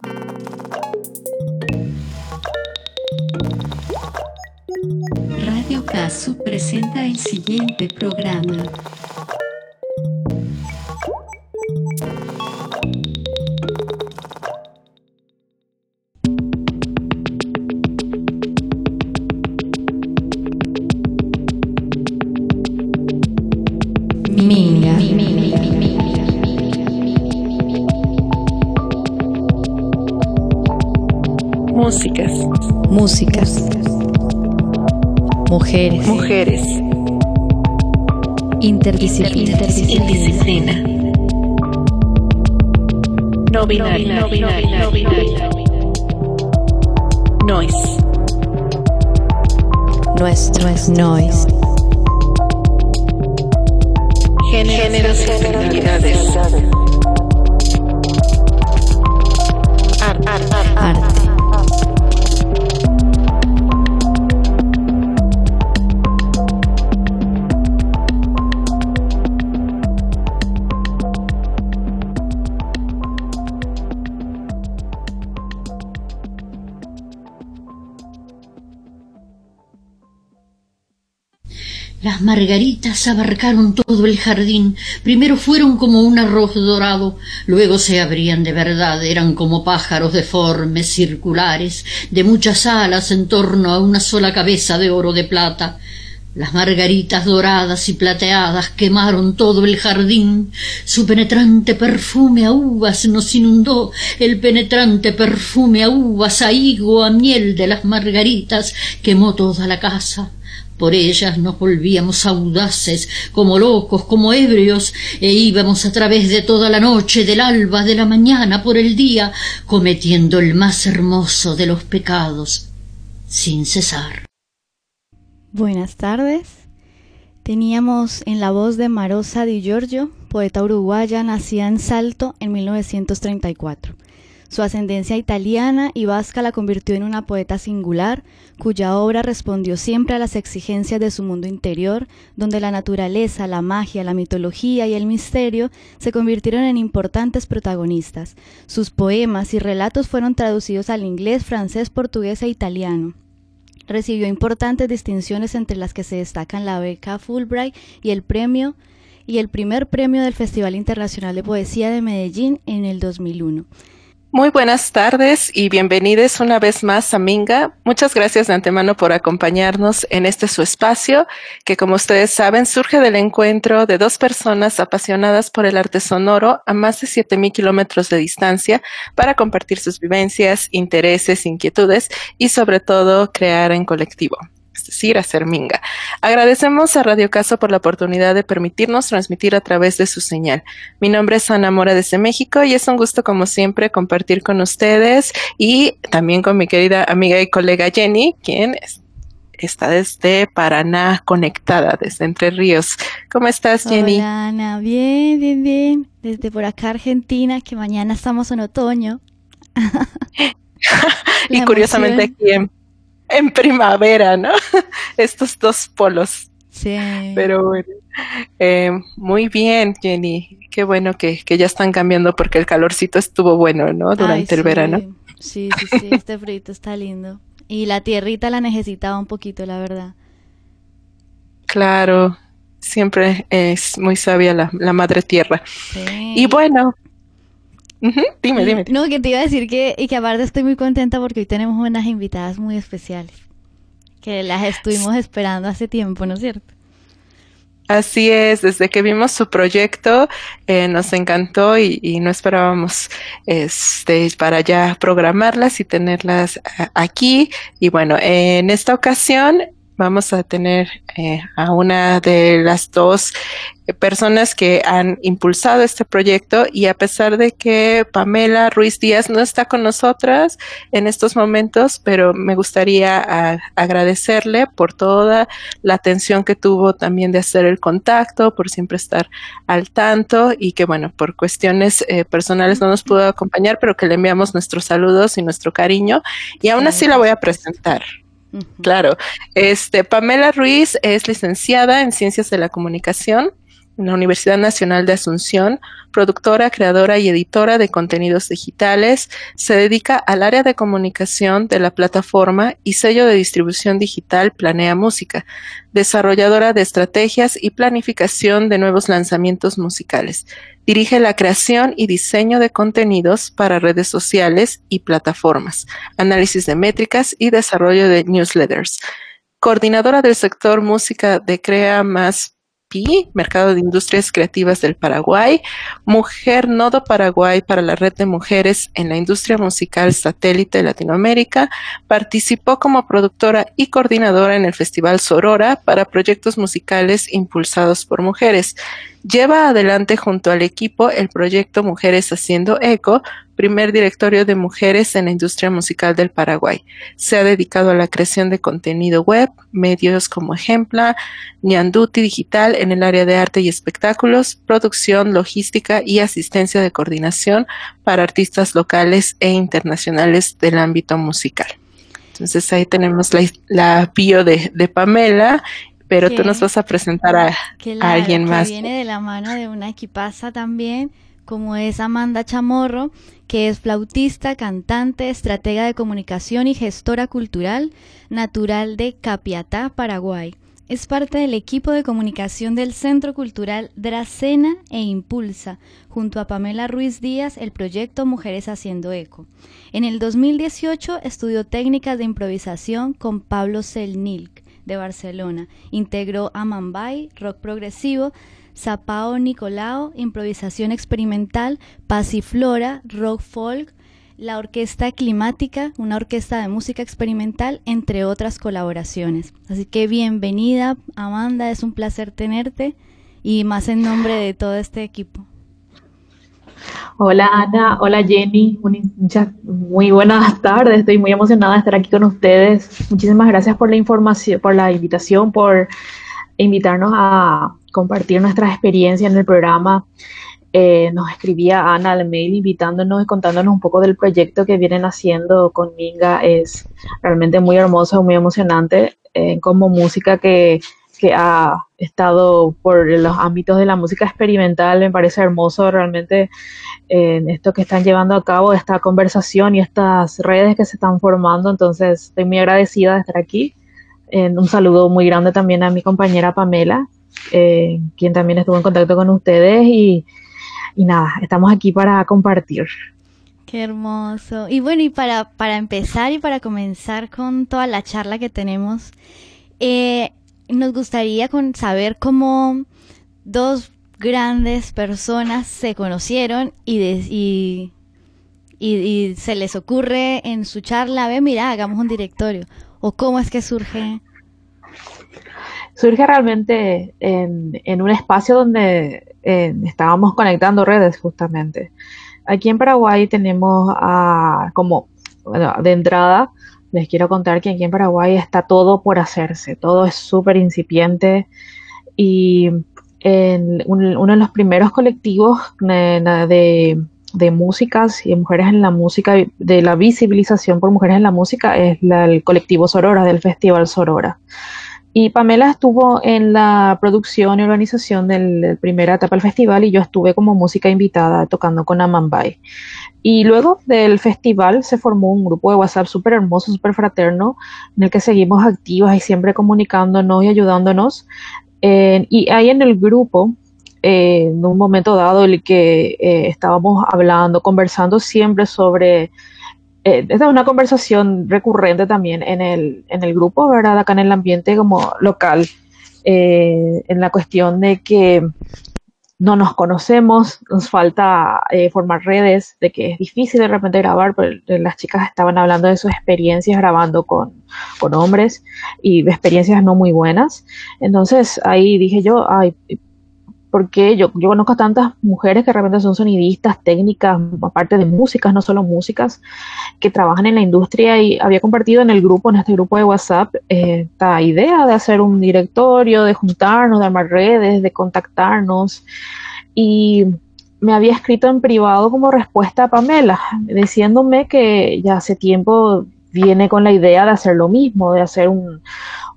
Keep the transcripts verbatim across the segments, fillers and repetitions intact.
Radio Casu presenta el siguiente programa. Minga. Músicas. Músicas. Mujeres. Mujeres. Interdisciplina. Interdisciplina. No binario. No binario. No binario. Noise. Nuestro es noise. Géneros y finalidades. Arte. Arte. Las margaritas abarcaron todo el jardín. Primero fueron como un arroz dorado, luego se abrían de verdad, eran como pájaros deformes, circulares, de muchas alas en torno a una sola cabeza de oro de plata. Las margaritas doradas y plateadas quemaron todo el jardín. Su penetrante perfume a uvas nos inundó, el penetrante perfume a uvas, a higo, a miel de las margaritas quemó toda la casa. Por ellas nos volvíamos audaces, como locos, como ebrios, e íbamos a través de toda la noche, del alba, de la mañana, por el día, cometiendo el más hermoso de los pecados, sin cesar. Buenas tardes. Teníamos en la voz de Marosa Di Giorgio, poeta uruguaya, nacida en Salto en mil novecientos treinta y cuatro. Su ascendencia italiana y vasca la convirtió en una poeta singular, cuya obra respondió siempre a las exigencias de su mundo interior, donde la naturaleza, la magia, la mitología y el misterio se convirtieron en importantes protagonistas. Sus poemas y relatos fueron traducidos al inglés, francés, portugués e italiano. Recibió importantes distinciones, entre las que se destacan la beca Fulbright y el premio y el primer premio del Festival Internacional de Poesía de Medellín en el dos mil uno. Muy buenas tardes y bienvenidos una vez más a Minga. Muchas gracias de antemano por acompañarnos en este su espacio, que como ustedes saben surge del encuentro de dos personas apasionadas por el arte sonoro a más de siete mil kilómetros de distancia para compartir sus vivencias, intereses, inquietudes y sobre todo crear en colectivo. Es decir, hacer minga. Agradecemos a Radio Caso por la oportunidad de permitirnos transmitir a través de su señal. Mi nombre es Ana Mora desde México y es un gusto, como siempre, compartir con ustedes y también con mi querida amiga y colega Jenny, quien está desde Paraná conectada, desde Entre Ríos. ¿Cómo estás, Jenny? Hola, Ana. Bien, bien, bien. Desde por acá, Argentina, que mañana estamos en otoño. Y curiosamente aquí en En primavera, ¿no? Estos dos polos. Sí. Pero bueno, eh, muy bien, Jenny. Qué bueno que, que ya están cambiando porque el calorcito estuvo bueno, ¿no? Durante Ay, el sí. verano. Sí, sí, sí, este frito está lindo. Y la tierrita la necesitaba un poquito, la verdad. Claro, siempre es muy sabia la, la madre tierra. Sí. Y bueno, uh-huh, dime, dime. No, que te iba a decir que, y que aparte estoy muy contenta porque hoy tenemos unas invitadas muy especiales, que las estuvimos esperando hace tiempo, ¿no es cierto? Así es, desde que vimos su proyecto eh, nos encantó y, y no esperábamos este para ya programarlas y tenerlas a, aquí. Y bueno, en esta ocasión vamos a tener eh, a una de las dos personas que han impulsado este proyecto, y a pesar de que Pamela Ruiz Díaz no está con nosotras en estos momentos, pero me gustaría a, agradecerle por toda la atención que tuvo también de hacer el contacto, por siempre estar al tanto, y que bueno, por cuestiones eh, personales no nos pudo acompañar, pero que le enviamos nuestros saludos y nuestro cariño, y aún así la voy a presentar. Uh-huh. Claro, este, Pamela Ruiz es licenciada en Ciencias de la Comunicación en la Universidad Nacional de Asunción, productora, creadora y editora de contenidos digitales. Se dedica al área de comunicación de la plataforma y sello de distribución digital Planea Música, desarrolladora de estrategias y planificación de nuevos lanzamientos musicales. Dirige la creación y diseño de contenidos para redes sociales y plataformas, análisis de métricas y desarrollo de newsletters. Coordinadora del sector música de Crea Más Pi, Mercado de Industrias Creativas del Paraguay, Mujer Nodo Paraguay para la Red de Mujeres en la Industria Musical Satélite Latinoamérica, participó como productora y coordinadora en el Festival Sorora para proyectos musicales impulsados por mujeres. Lleva adelante junto al equipo el proyecto Mujeres Haciendo Eco, primer directorio de mujeres en la industria musical del Paraguay. Se ha dedicado a la creación de contenido web, medios como Ejempla, Ñanduti Digital en el área de arte y espectáculos, producción, logística y asistencia de coordinación para artistas locales e internacionales del ámbito musical. Entonces ahí tenemos la, la bio de, de Pamela. Pero que, tú nos vas a presentar a, claro, a alguien que más. Viene de la mano de una equipaza también, como es Amanda Chamorro, que es flautista, cantante, estratega de comunicación y gestora cultural, natural de Capiatá, Paraguay. Es parte del equipo de comunicación del Centro Cultural Dracena e impulsa, junto a Pamela Ruiz Díaz, el proyecto Mujeres Haciendo Eco. En el dos mil dieciocho estudió técnicas de improvisación con Pablo Selnilk, de Barcelona. Integró Amambay, rock progresivo, Zapao Nicolao, improvisación experimental, Pasiflora, rock folk, la Orquesta Climática, una orquesta de música experimental, entre otras colaboraciones. Así que bienvenida, Amanda, es un placer tenerte y más en nombre de todo este equipo. Hola Ana, hola Jenny, muchas, muy buenas tardes, estoy muy emocionada de estar aquí con ustedes. Muchísimas gracias por la información, por la invitación, por invitarnos a compartir nuestra experiencia en el programa. Eh, nos escribía Ana al mail invitándonos y contándonos un poco del proyecto que vienen haciendo con Minga. Es realmente muy hermoso, muy emocionante, eh, como música que, que ha estado por los ámbitos de la música experimental. Me parece hermoso realmente en esto que están llevando a cabo, esta conversación y estas redes que se están formando. Entonces estoy muy agradecida de estar aquí. Eh, un saludo muy grande también a mi compañera Pamela, eh, quien también estuvo en contacto con ustedes y, y nada, estamos aquí para compartir. Qué hermoso. Y bueno, y para, para empezar y para comenzar con toda la charla que tenemos, eh, nos gustaría con saber cómo dos grandes personas se conocieron y, de, y, y, y se les ocurre en su charla, ve, mira, hagamos un directorio. ¿O cómo es que surge? Surge realmente en, en un espacio donde eh, estábamos conectando redes justamente. Aquí en Paraguay tenemos a, como, bueno, de entrada, les quiero contar que aquí en Paraguay está todo por hacerse, todo es súper incipiente y en un, uno de los primeros colectivos de, de, de músicas y mujeres en la música, de la visibilización por mujeres en la música, es la, el colectivo Sorora, del Festival Sorora. Y Pamela estuvo en la producción y organización de la primera etapa del festival y yo estuve como música invitada tocando con Amambay. Y luego del festival se formó un grupo de WhatsApp súper hermoso, súper fraterno, en el que seguimos activas y siempre comunicándonos y ayudándonos. Eh, y ahí en el grupo, eh, en un momento dado, en el que eh, estábamos hablando, conversando siempre sobre... Eh, esta es una conversación recurrente también en el, en el grupo, ¿verdad? Acá en el ambiente como local, eh, en la cuestión de que no nos conocemos, nos falta eh, formar redes, de que es difícil de repente grabar, pero las chicas estaban hablando de sus experiencias grabando con, con hombres y de experiencias no muy buenas. Entonces ahí dije yo, ay, porque yo, yo conozco a tantas mujeres que de repente son sonidistas, técnicas, aparte de músicas, no solo músicas, que trabajan en la industria, y había compartido en el grupo, en este grupo de WhatsApp, eh, esta idea de hacer un directorio, de juntarnos, de armar redes, de contactarnos, y me había escrito en privado como respuesta a Pamela, diciéndome que ya hace tiempo viene con la idea de hacer lo mismo, de hacer un,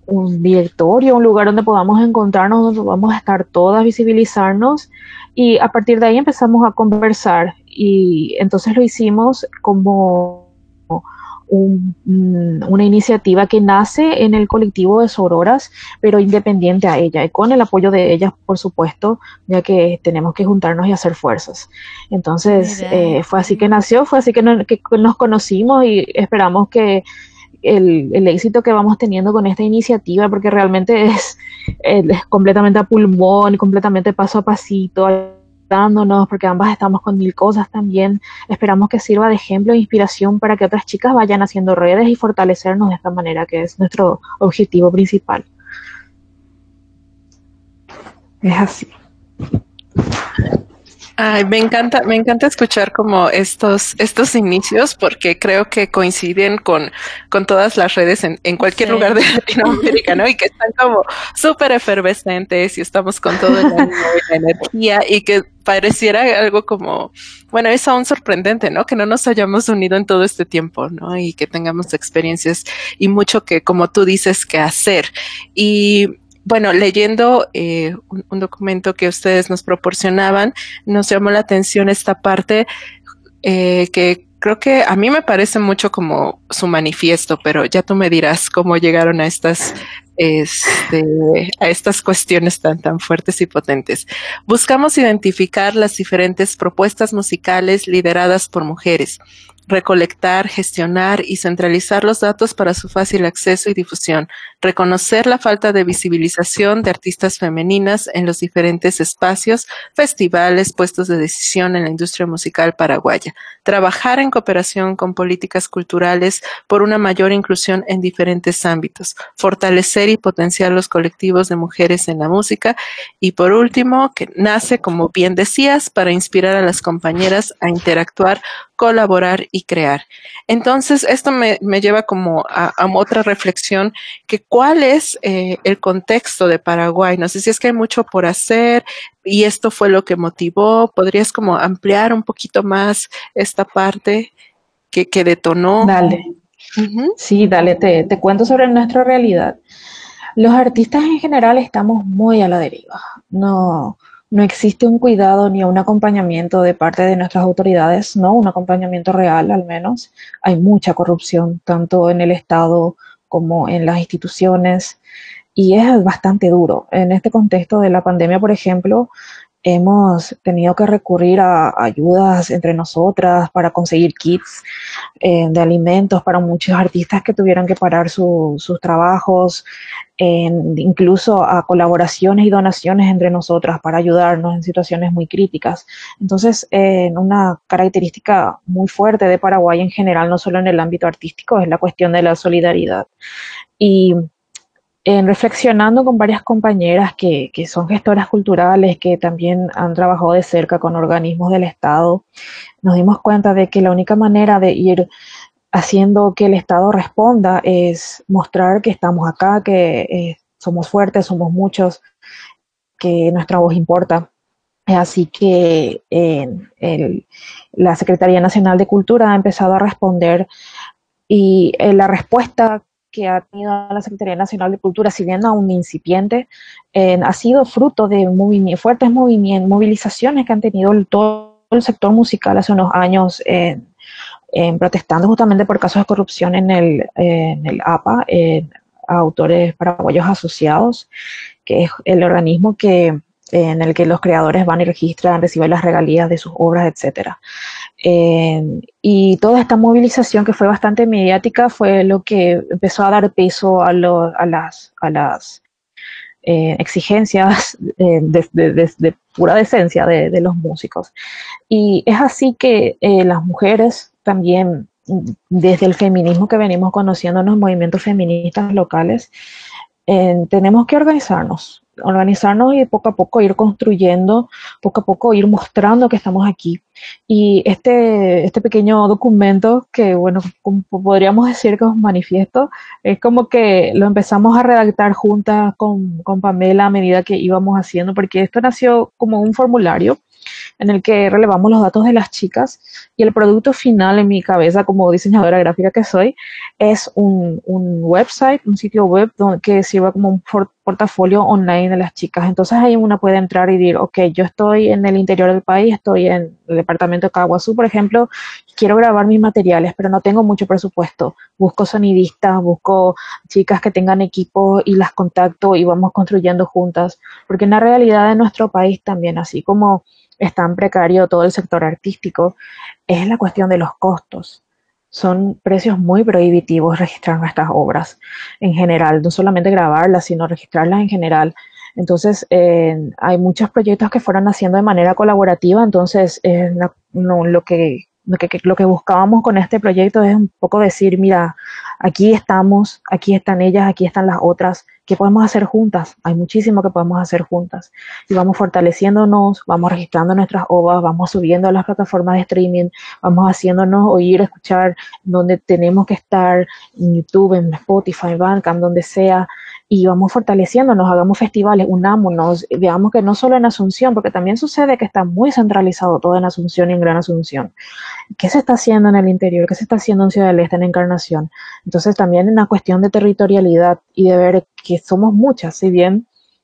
un directorio, un lugar donde podamos encontrarnos, donde podamos estar todas, visibilizarnos, y a partir de ahí empezamos a conversar, y entonces lo hicimos como un, una iniciativa que nace en el colectivo de sororas, pero independiente a ella, y con el apoyo de ellas, por supuesto, ya que tenemos que juntarnos y hacer fuerzas. Entonces, eh, fue así que nació, fue así que, no, que nos conocimos, y esperamos que El, el éxito que vamos teniendo con esta iniciativa, porque realmente es, es completamente a pulmón, completamente paso a pasito, ayudándonos, porque ambas estamos con mil cosas también. Esperamos que sirva de ejemplo e inspiración para que otras chicas vayan haciendo redes y fortalecernos de esta manera, que es nuestro objetivo principal. Es así. Ay, me encanta, me encanta escuchar como estos, estos inicios, porque creo que coinciden con, con todas las redes en, en cualquier sí. lugar de Latinoamérica, ¿no? Y que están como súper efervescentes y estamos con todo el ánimo y la energía, y que pareciera algo como, bueno, es aún sorprendente, ¿no? Que no nos hayamos unido en todo este tiempo, ¿no? Y que tengamos experiencias y mucho que, como tú dices, que hacer. Y bueno, leyendo eh, un, un documento que ustedes nos proporcionaban, nos llamó la atención esta parte eh, que creo que a mí me parece mucho como su manifiesto, pero ya tú me dirás cómo llegaron a estas, este, a estas cuestiones tan, tan fuertes y potentes. Buscamos identificar las diferentes propuestas musicales lideradas por mujeres, recolectar, gestionar y centralizar los datos para su fácil acceso y difusión, reconocer la falta de visibilización de artistas femeninas en los diferentes espacios, festivales, puestos de decisión en la industria musical paraguaya, trabajar en cooperación con políticas culturales por una mayor inclusión en diferentes ámbitos, fortalecer y potenciar los colectivos de mujeres en la música, y por último, que nace, como bien decías, para inspirar a las compañeras a interactuar, colaborar y crear. Entonces, esto me, me lleva como a, a otra reflexión, que cuál es eh, el contexto de Paraguay. No sé si es que hay mucho por hacer y esto fue lo que motivó. ¿Podrías como ampliar un poquito más esta parte que, que detonó? Dale. Uh-huh. Sí, dale, te, te cuento sobre nuestra realidad. Los artistas en general estamos muy a la deriva. No... No existe un cuidado ni un acompañamiento de parte de nuestras autoridades, ¿no? Un acompañamiento real, al menos. Hay mucha corrupción, tanto en el Estado como en las instituciones, y es bastante duro. En este contexto de la pandemia, por ejemplo, hemos tenido que recurrir a ayudas entre nosotras para conseguir kits eh, de alimentos para muchos artistas que tuvieron que parar su, sus trabajos, eh, incluso a colaboraciones y donaciones entre nosotras para ayudarnos en situaciones muy críticas. Entonces, eh, una característica muy fuerte de Paraguay en general, no solo en el ámbito artístico, es la cuestión de la solidaridad. Y En reflexionando con varias compañeras que, que son gestoras culturales, que también han trabajado de cerca con organismos del Estado, nos dimos cuenta de que la única manera de ir haciendo que el Estado responda es mostrar que estamos acá, que eh, somos fuertes, somos muchos, que nuestra voz importa. Así que eh, el, la Secretaría Nacional de Cultura ha empezado a responder, y eh, la respuesta que ha tenido la Secretaría Nacional de Cultura, si bien aún incipiente, eh, ha sido fruto de movimi- fuertes movimientos, movilizaciones que han tenido el, todo el sector musical hace unos años, eh, eh, protestando justamente por casos de corrupción en el, eh, en el A P A, eh, Autores Paraguayos Asociados, que es el organismo que, eh, en el que los creadores van y registran, reciben las regalías de sus obras, etcétera. Eh, y toda esta movilización, que fue bastante mediática, fue lo que empezó a dar peso a, lo, a las, a las eh, exigencias eh, de, de, de, de pura decencia de, de los músicos. Y es así que eh, las mujeres también, desde el feminismo que venimos conociendo en los movimientos feministas locales, eh, tenemos que organizarnos. organizarnos y poco a poco ir construyendo, poco a poco ir mostrando que estamos aquí. Y este, este pequeño documento, que bueno, como podríamos decir que es un manifiesto, es como que lo empezamos a redactar juntas con, con Pamela a medida que íbamos haciendo, porque esto nació como un formulario en el que relevamos los datos de las chicas y el producto final en mi cabeza como diseñadora gráfica que soy es un, un website, un sitio web donde, que sirva como un por, portafolio online de las chicas. Entonces ahí una puede entrar y decir, ok, yo estoy en el interior del país, estoy en el departamento de Caguazú, por ejemplo, quiero grabar mis materiales, pero no tengo mucho presupuesto. Busco sonidistas, busco chicas que tengan equipo y las contacto y vamos construyendo juntas, porque en la realidad de nuestro país también, así como es tan precario todo el sector artístico, es la cuestión de los costos. Son precios muy prohibitivos registrar nuestras obras en general, no solamente grabarlas, sino registrarlas en general. Entonces, eh, hay muchos proyectos que fueron haciendo de manera colaborativa, entonces eh, no, no, lo, que, lo, que, lo que buscábamos con este proyecto es un poco decir, mira, aquí estamos, aquí están ellas, aquí están las otras, ¿qué podemos hacer juntas? Hay muchísimo que podemos hacer juntas. Y vamos fortaleciéndonos, vamos registrando nuestras obras, vamos subiendo a las plataformas de streaming, vamos haciéndonos oír, escuchar donde tenemos que estar, en YouTube, en Spotify, Bandcamp, donde sea, y vamos fortaleciéndonos, hagamos festivales, unámonos, veamos que no solo en Asunción, porque también sucede que está muy centralizado todo en Asunción y en Gran Asunción. ¿Qué se está haciendo en el interior? ¿Qué se está haciendo en Ciudad del Este, en Encarnación? Entonces también es una cuestión de territorialidad y de ver que somos muchas, si bien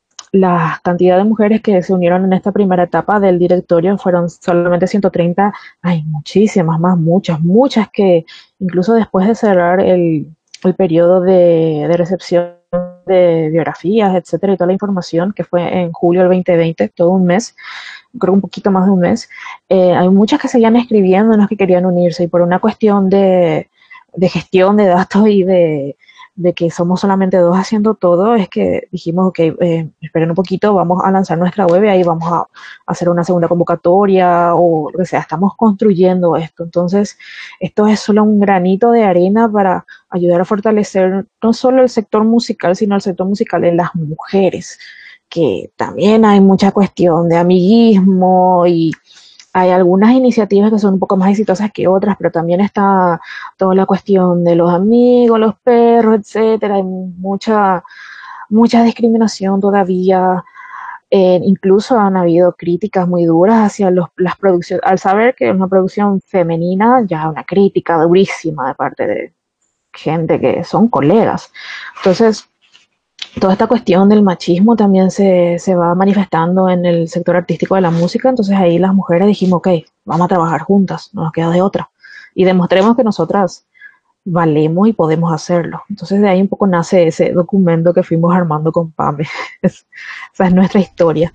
la cantidad de mujeres que se unieron en esta primera etapa del directorio fueron solamente ciento treinta, hay muchísimas más, muchas, muchas que incluso después de cerrar el, el periodo de, de recepción de biografías, etcétera, y toda la información que fue en julio del veinte veinte, todo un mes, creo un poquito más de un mes, eh, hay muchas que seguían escribiendo, las que querían unirse, y por una cuestión de, de gestión de datos y de, de que somos solamente dos haciendo todo, es que dijimos, ok, eh, esperen un poquito, vamos a lanzar nuestra web y ahí vamos a hacer una segunda convocatoria o lo que sea, estamos construyendo esto. Entonces, esto es solo un granito de arena para ayudar a fortalecer no solo el sector musical, sino el sector musical de las mujeres, que también hay mucha cuestión de amiguismo y hay algunas iniciativas que son un poco más exitosas que otras, pero también está toda la cuestión de los amigos, los perros, etcétera. Hay mucha, mucha discriminación todavía. Eh, incluso han habido críticas muy duras hacia los, las producciones. Al saber que es una producción femenina, ya una crítica durísima de parte de gente que son colegas. Entonces, toda esta cuestión del machismo también se, se va manifestando en el sector artístico de la música, entonces ahí las mujeres dijimos, ok, vamos a trabajar juntas, no nos queda de otra, y demostremos que nosotras valemos y podemos hacerlo. Entonces de ahí un poco nace ese documento que fuimos armando con Pame. Es, esa es nuestra historia.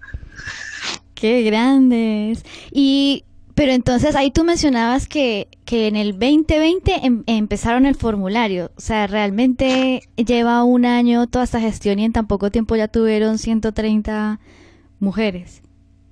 ¡Qué grandes! Y... Pero entonces ahí tú mencionabas que, que en el veinte veinte em, empezaron el formulario. O sea, realmente lleva un año toda esta gestión y en tan poco tiempo ya tuvieron ciento treinta mujeres.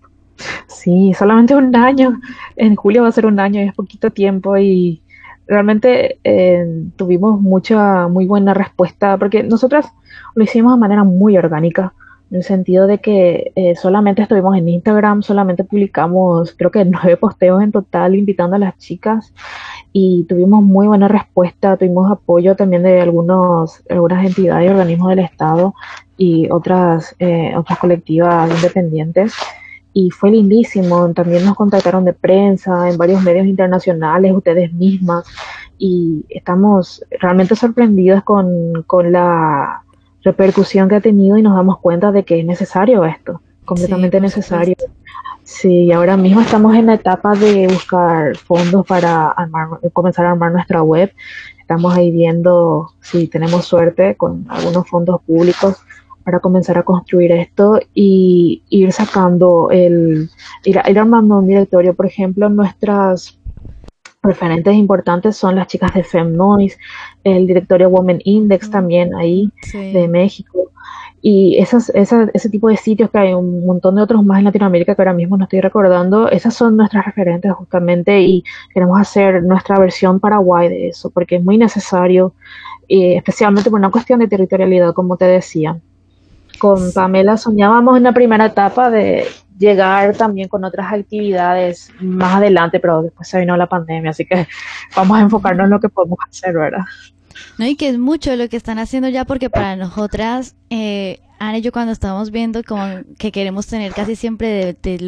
Sí, solamente un año. En julio va a ser un año y es poquito tiempo y realmente eh, tuvimos mucha, muy buena respuesta porque nosotras lo hicimos de manera muy orgánica. En el sentido de que eh, solamente estuvimos en Instagram, solamente publicamos creo que nueve posteos en total invitando a las chicas y tuvimos muy buena respuesta, tuvimos apoyo también de algunos, algunas entidades y organismos del Estado y otras, eh, otras colectivas independientes y fue lindísimo, también nos contactaron de prensa en varios medios internacionales, ustedes mismas y estamos realmente sorprendidas con, con la repercusión que ha tenido y nos damos cuenta de que es necesario esto, completamente sí, necesario. Sí, ahora mismo estamos en la etapa de buscar fondos para armar, comenzar a armar nuestra web. Estamos ahí viendo si tenemos suerte con algunos fondos públicos para comenzar a construir esto y ir sacando el, ir, ir armando un directorio. Por ejemplo, nuestras referentes importantes son las chicas de FemNoise, el directorio Women Index también ahí, sí, de México, y esas, esas, ese tipo de sitios que hay un montón de otros más en Latinoamérica que ahora mismo no estoy recordando, esas son nuestras referentes justamente y queremos hacer nuestra versión Paraguay de eso, porque es muy necesario, eh, especialmente por una cuestión de territorialidad, como te decía. Con Pamela soñábamos en la primera etapa de llegar también con otras actividades más adelante, pero después se vino la pandemia, así que vamos a enfocarnos en lo que podemos hacer, ¿verdad? No, y que es mucho lo que están haciendo ya, porque para nosotras, eh, Ana y yo cuando estamos viendo como que queremos tener casi siempre de, de los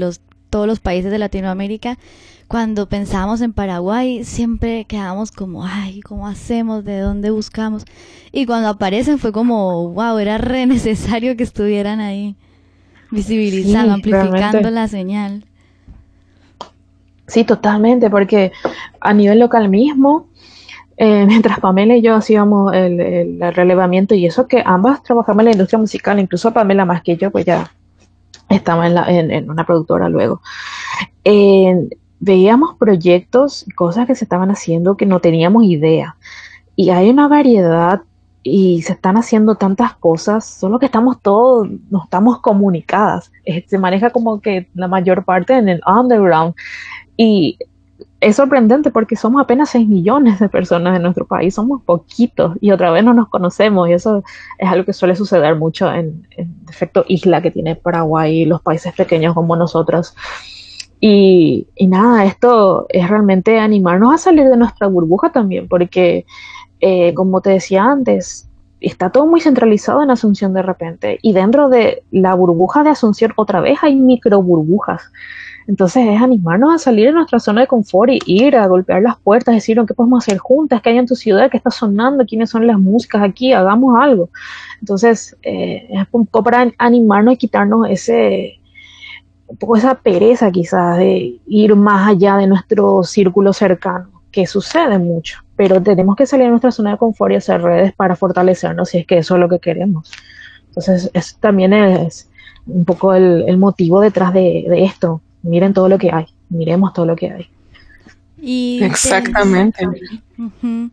todos los países de Latinoamérica, cuando pensábamos en Paraguay, siempre quedábamos como, ay, ¿cómo hacemos? ¿De dónde buscamos? Y cuando aparecen fue como, wow, era re necesario que estuvieran ahí, visibilizando, Sí, amplificando realmente. la señal. Sí, totalmente, porque a nivel local mismo, eh, mientras Pamela y yo hacíamos el, el- el relevamiento y eso que ambas trabajamos en la industria musical, incluso Pamela más que yo, pues ya estaba en, la- en- en una productora luego. Eh, Veíamos proyectos, cosas que se estaban haciendo que no teníamos idea. Y hay una variedad y se están haciendo tantas cosas, solo que estamos todos, no estamos comunicadas. Eh, se maneja como que la mayor parte en el underground. Y es sorprendente porque somos apenas seis millones de personas en nuestro país, somos poquitos y otra vez no nos conocemos y eso es algo que suele suceder mucho en, en efecto isla que tiene Paraguay y los países pequeños como nosotros. Y, y nada, esto es realmente animarnos a salir de nuestra burbuja también, porque eh, como te decía antes, está todo muy centralizado en Asunción de repente y dentro de la burbuja de Asunción otra vez hay micro burbujas. Entonces es animarnos a salir de nuestra zona de confort y ir a golpear las puertas, decir, ¿qué podemos hacer juntas? ¿Qué hay en tu ciudad? ¿Qué está sonando? ¿Quiénes son las músicas aquí? Hagamos algo. Entonces eh, es un poco para animarnos y quitarnos ese, un poco esa pereza quizás de ir más allá de nuestro círculo cercano, que sucede mucho, pero tenemos que salir de nuestra zona de confort y hacer redes para fortalecernos si es que eso es lo que queremos. Entonces, eso también es un poco el, el motivo detrás de, de esto. Miren todo lo que hay, miremos todo lo que hay. Y te... Exactamente. Ujú.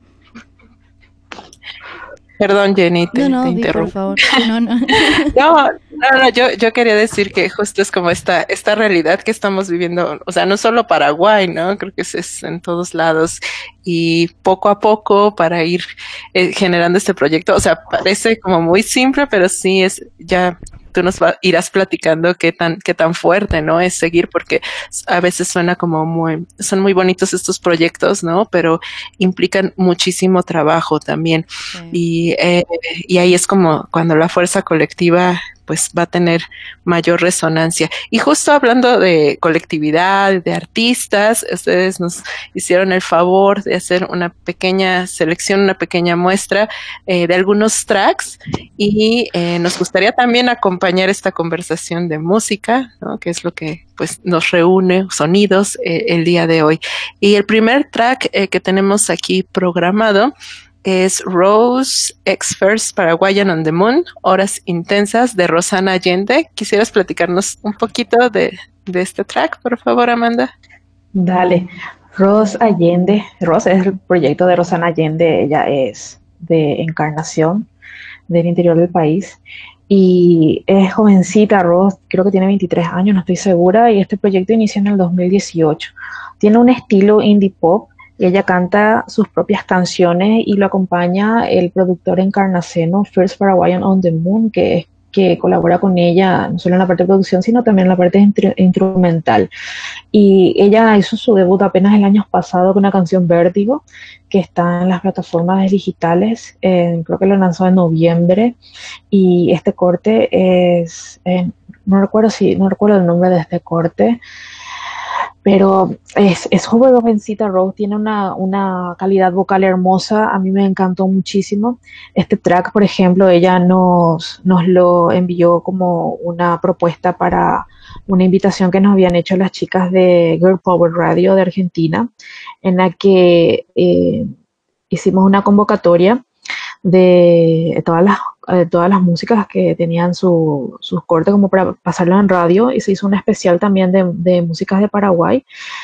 Perdón, Jenny, No, te, te no, di, por interrumpo. favor. No, no. No, no, no, yo, yo quería decir que justo es como esta, esta realidad que estamos viviendo, o sea, no solo Paraguay, ¿no? Creo que es, es en todos lados y poco a poco para ir eh, generando este proyecto, o sea, parece como muy simple, pero sí es ya. Tú nos va, irás platicando qué tan, qué tan fuerte, ¿no? Es seguir, porque a veces suena como muy, son muy bonitos estos proyectos, ¿no? Pero implican muchísimo trabajo también. Sí. Y, eh, y ahí es como cuando la fuerza colectiva pues va a tener mayor resonancia. Y justo hablando de colectividad, de artistas, ustedes nos hicieron el favor de hacer una pequeña selección, una pequeña muestra eh, de algunos tracks y eh, nos gustaría también acompañar esta conversación de música, ¿no? Que es lo que pues nos reúne, sonidos eh, el día de hoy. Y el primer track eh, que tenemos aquí programado es Rose X First Paraguayan on the Moon, Horas Intensas de Rosana Allende. ¿Quisieras platicarnos un poquito de, de este track, por favor, Amanda? Dale. Ros Allende, Ros es el proyecto de Rosana Allende, ella es de Encarnación, del interior del país. Y es jovencita, Ros, creo que tiene veintitrés años, no estoy segura, y este proyecto inició en el dos mil dieciocho. Tiene un estilo indie pop, y ella canta sus propias canciones y lo acompaña el productor encarnaceno First Paraguayan on the Moon, que, que colabora con ella no solo en la parte de producción, sino también en la parte intru- instrumental. Y ella hizo su debut apenas el año pasado con una canción Vértigo, que está en las plataformas digitales, eh, creo que lo lanzó en noviembre, y este corte es, eh, no recuerdo si, no recuerdo el nombre de este corte, pero es, es jovencita. Rose tiene una, una calidad vocal hermosa, a mí me encantó muchísimo. Este track, por ejemplo, ella nos, nos lo envió como una propuesta para una invitación que nos habían hecho las chicas de Girl Power Radio de Argentina, en la que eh, hicimos una convocatoria de todas las, de todas las músicas que tenían su, sus cortes como para pasarlo en radio, y se hizo un especial también de, de músicas de Paraguay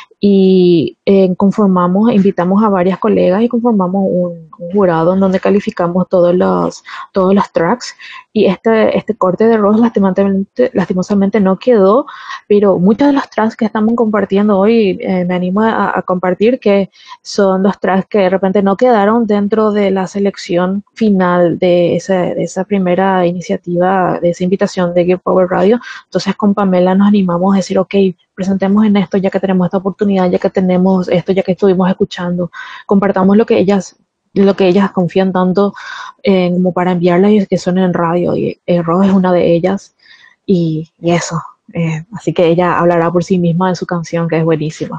y eh, conformamos, invitamos a varias colegas y conformamos un, un jurado en donde calificamos todos los, todos los tracks, y este, este corte de Rose lastimosamente, lastimosamente no quedó, pero muchos de los tracks que estamos compartiendo hoy eh, me animo a, a compartir, que son los tracks que de repente no quedaron dentro de la selección final de esa, de esa primera iniciativa, de esa invitación de Gear Power Radio. Entonces con Pamela nos animamos a decir, ok, presentemos en esto ya que tenemos esta oportunidad, ya que tenemos esto, ya que estuvimos escuchando, compartamos lo que ellas lo que ellas confían tanto eh, como para enviarlas y que suenen en radio, y Rose es una de ellas, y, y eso, Eh, así que ella hablará por sí misma de su canción, que es buenísima.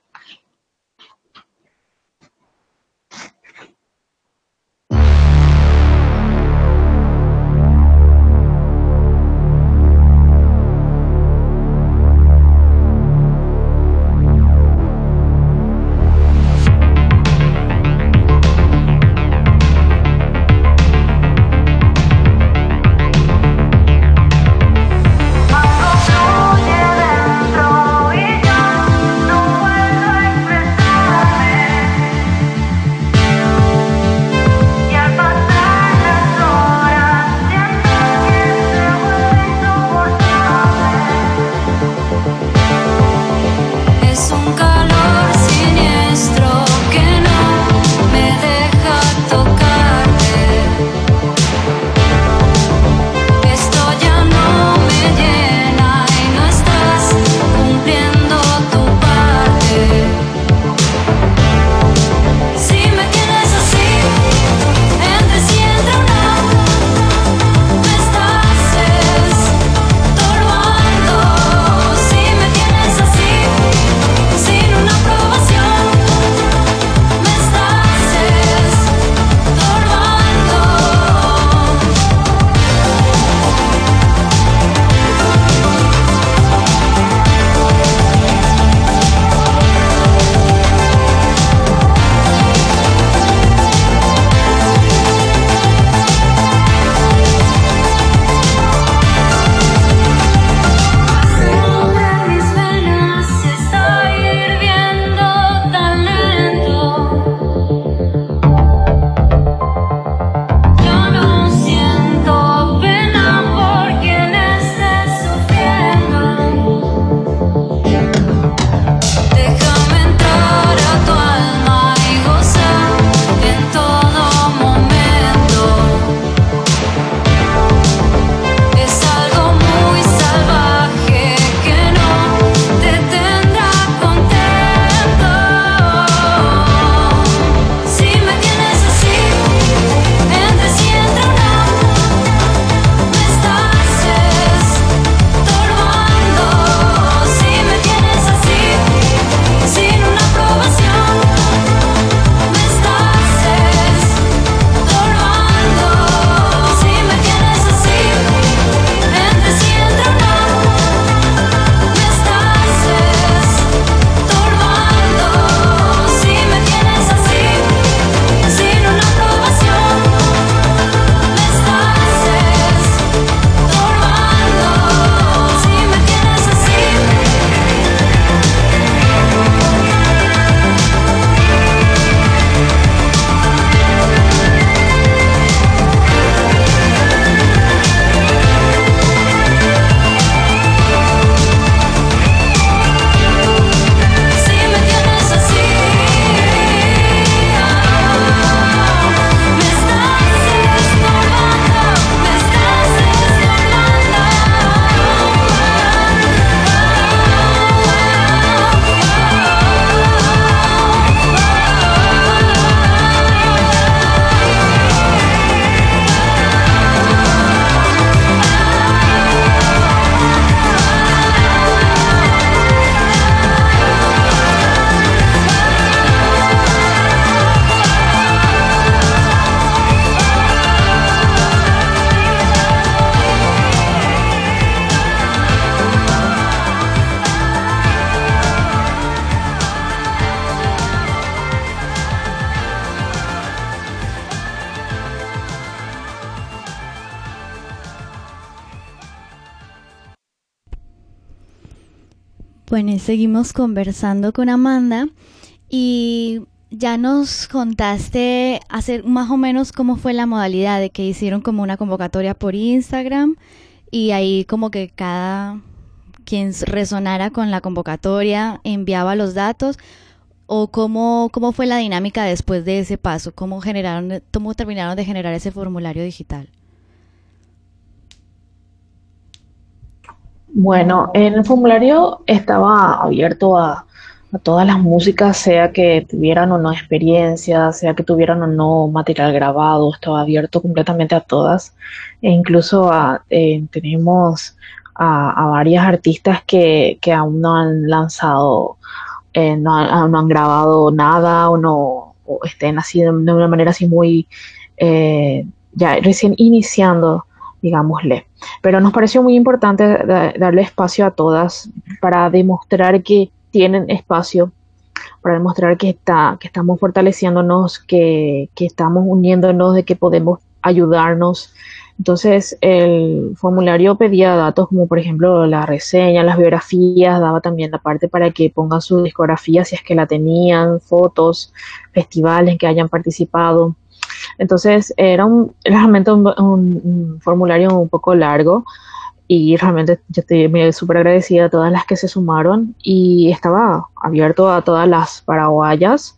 Bueno, y seguimos conversando con Amanda y ya nos contaste hacer más o menos cómo fue la modalidad de que hicieron como una convocatoria por Instagram y ahí como que cada quien resonara con la convocatoria enviaba los datos, o cómo, cómo fue la dinámica después de ese paso, cómo generaron, cómo terminaron de generar ese formulario digital. Bueno, en el formulario estaba abierto a, a todas las músicas, sea que tuvieran o no experiencia, sea que tuvieran o no material grabado, estaba abierto completamente a todas. E incluso a, eh, tenemos a, a varias artistas que, que aún no han lanzado, eh, no, han, no han grabado nada o no o estén así de, de una manera así muy eh, ya recién iniciando, digámosle. Pero nos pareció muy importante da, darle espacio a todas para demostrar que tienen espacio, para demostrar que, está, que estamos fortaleciéndonos, que, que estamos uniéndonos, de que podemos ayudarnos. Entonces el formulario pedía datos como por ejemplo la reseña, las biografías, daba también la parte para que pongan su discografía si es que la tenían, fotos, festivales en que hayan participado. Entonces era un, realmente un, un, un formulario un poco largo y realmente yo estoy súper agradecida a todas las que se sumaron y estaba abierto a todas las paraguayas,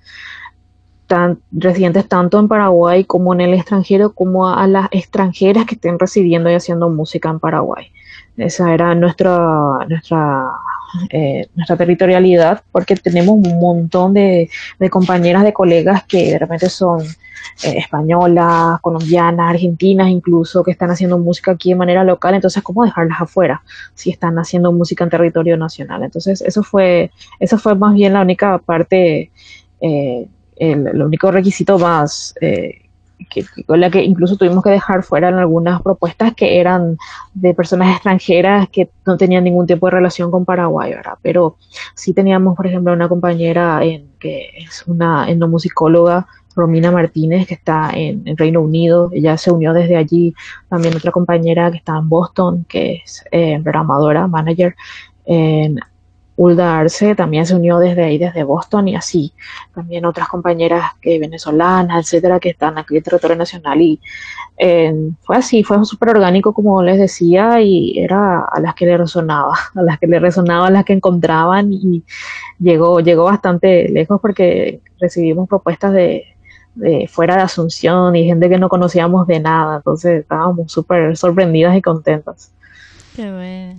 tan, residentes tanto en Paraguay como en el extranjero, como a, a las extranjeras que estén residiendo y haciendo música en Paraguay. Esa era nuestra, nuestra, eh, nuestra territorialidad, porque tenemos un montón de, de compañeras, de colegas que de repente son eh, españolas, colombianas, argentinas incluso, que están haciendo música aquí de manera local. Entonces, ¿cómo dejarlas afuera si están haciendo música en territorio nacional? Entonces, eso fue, eso fue más bien la única parte, eh, el, el único requisito más eh, que, que, con la que incluso tuvimos que dejar fuera en algunas propuestas que eran de personas extranjeras que no tenían ningún tipo de relación con Paraguay, ¿verdad? Pero sí teníamos, por ejemplo, una compañera en, que es una etnomusicóloga, Romina Martínez, que está en, en Reino Unido. Ella se unió desde allí. También otra compañera que está en Boston, que es eh, programadora, manager en Ulda Arce, también se unió desde ahí, desde Boston, y así. También otras compañeras que venezolanas, etcétera, que están aquí en territorio nacional. Y eh, fue así, fue súper orgánico, como les decía, y era a las que le resonaba, a las que le resonaba, a las que encontraban, y llegó, llegó bastante lejos porque recibimos propuestas de, de fuera de Asunción y gente que no conocíamos de nada. Entonces estábamos súper sorprendidas y contentas. Qué bueno.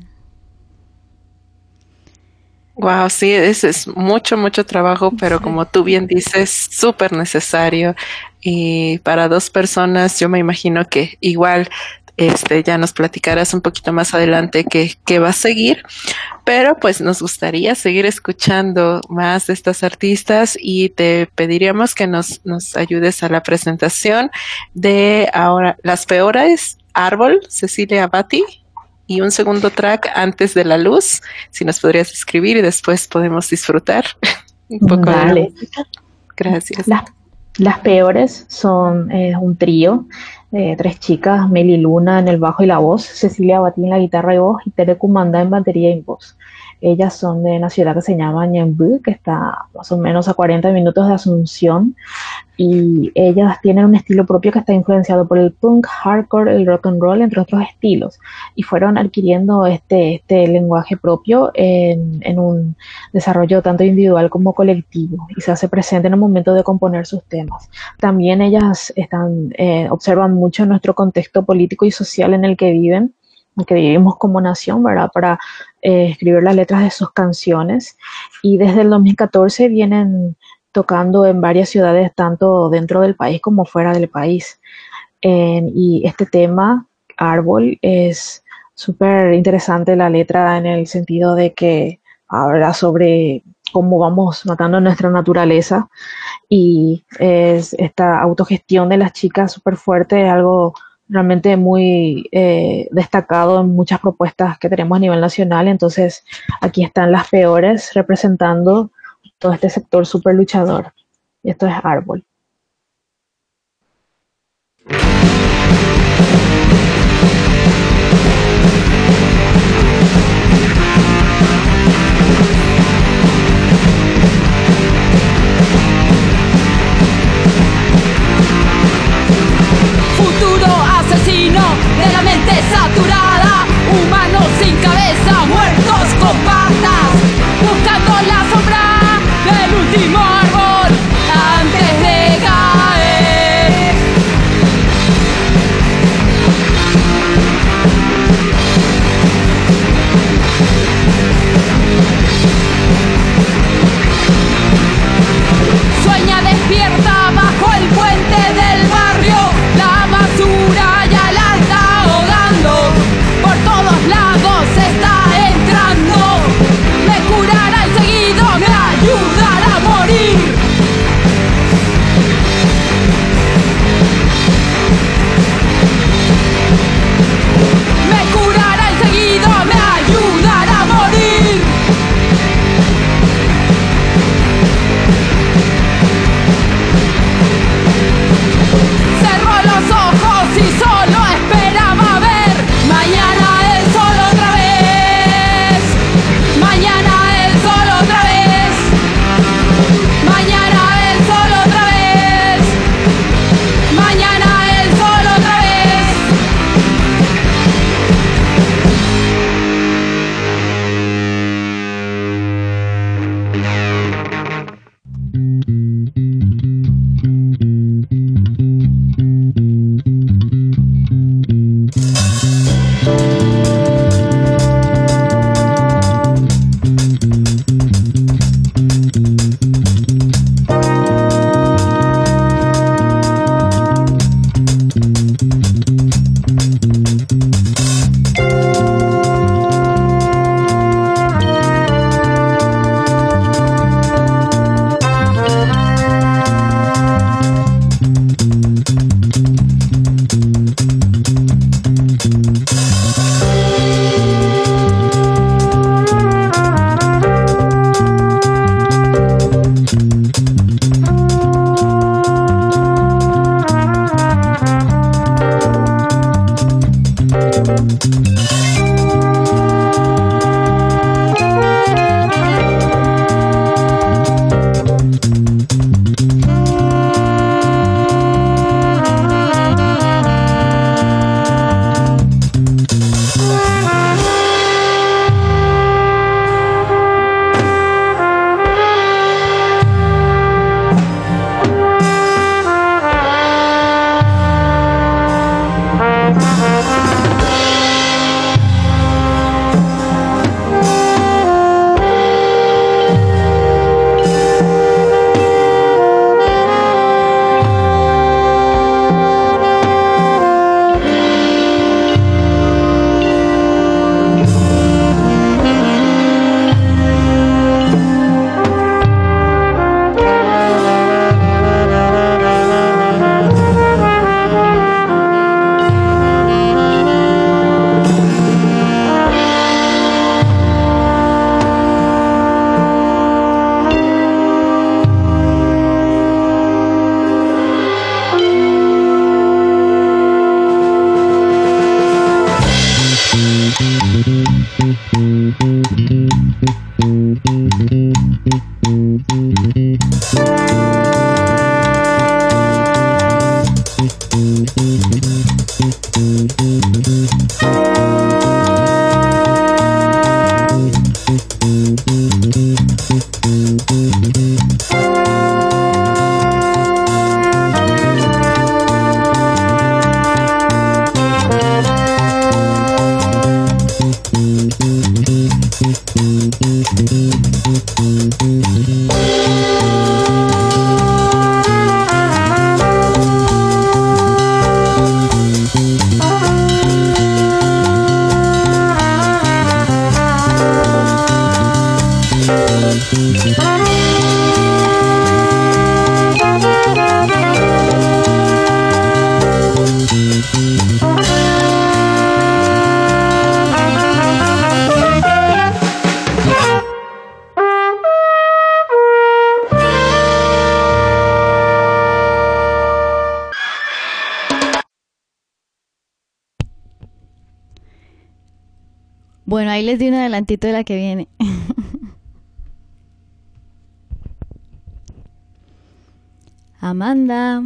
Wow, sí, es, es mucho, mucho trabajo, pero como tú bien dices, súper necesario. Y para dos personas, yo me imagino que igual este, ya nos platicarás un poquito más adelante qué, qué va a seguir. Pero pues nos gustaría seguir escuchando más de estas artistas y te pediríamos que nos, nos ayudes a la presentación de ahora Las Peores, Árbol, Cecilia Abati. Y un segundo track, Antes de la Luz, si nos podrías escribir y después podemos disfrutar un poco de la música. Gracias. Las, las Peores son eh, un trío, eh, tres chicas, Meli Luna en el bajo y la voz, Cecilia Abati en la guitarra y voz y Tere Cumanda en batería y voz. Ellas son de una ciudad que se llama Ñemby, que está más o menos a cuarenta minutos de Asunción, y ellas tienen un estilo propio que está influenciado por el punk, hardcore, el rock and roll, entre otros estilos, y fueron adquiriendo este, este lenguaje propio en, en un desarrollo tanto individual como colectivo, y se hace presente en el momento de componer sus temas. También ellas están, eh, observan mucho nuestro contexto político y social en el que viven, que vivimos como nación, ¿verdad? Para eh, escribir las letras de sus canciones, y desde el dos mil catorce vienen tocando en varias ciudades, tanto dentro del país como fuera del país. Eh, y este tema, Árbol, es súper interesante la letra en el sentido de que habla sobre cómo vamos matando nuestra naturaleza, y es esta autogestión de las chicas súper fuerte, es algo realmente muy eh, destacado en muchas propuestas que tenemos a nivel nacional. Entonces aquí están Las Peores representando todo este sector súper luchador, y esto es Árbol. Futuro asesino de la mente saturada, humanos sin cabeza, muertos con patas, buscando la sombra del último árbol antes de Bueno, ahí les di un adelantito de la que viene. Amanda.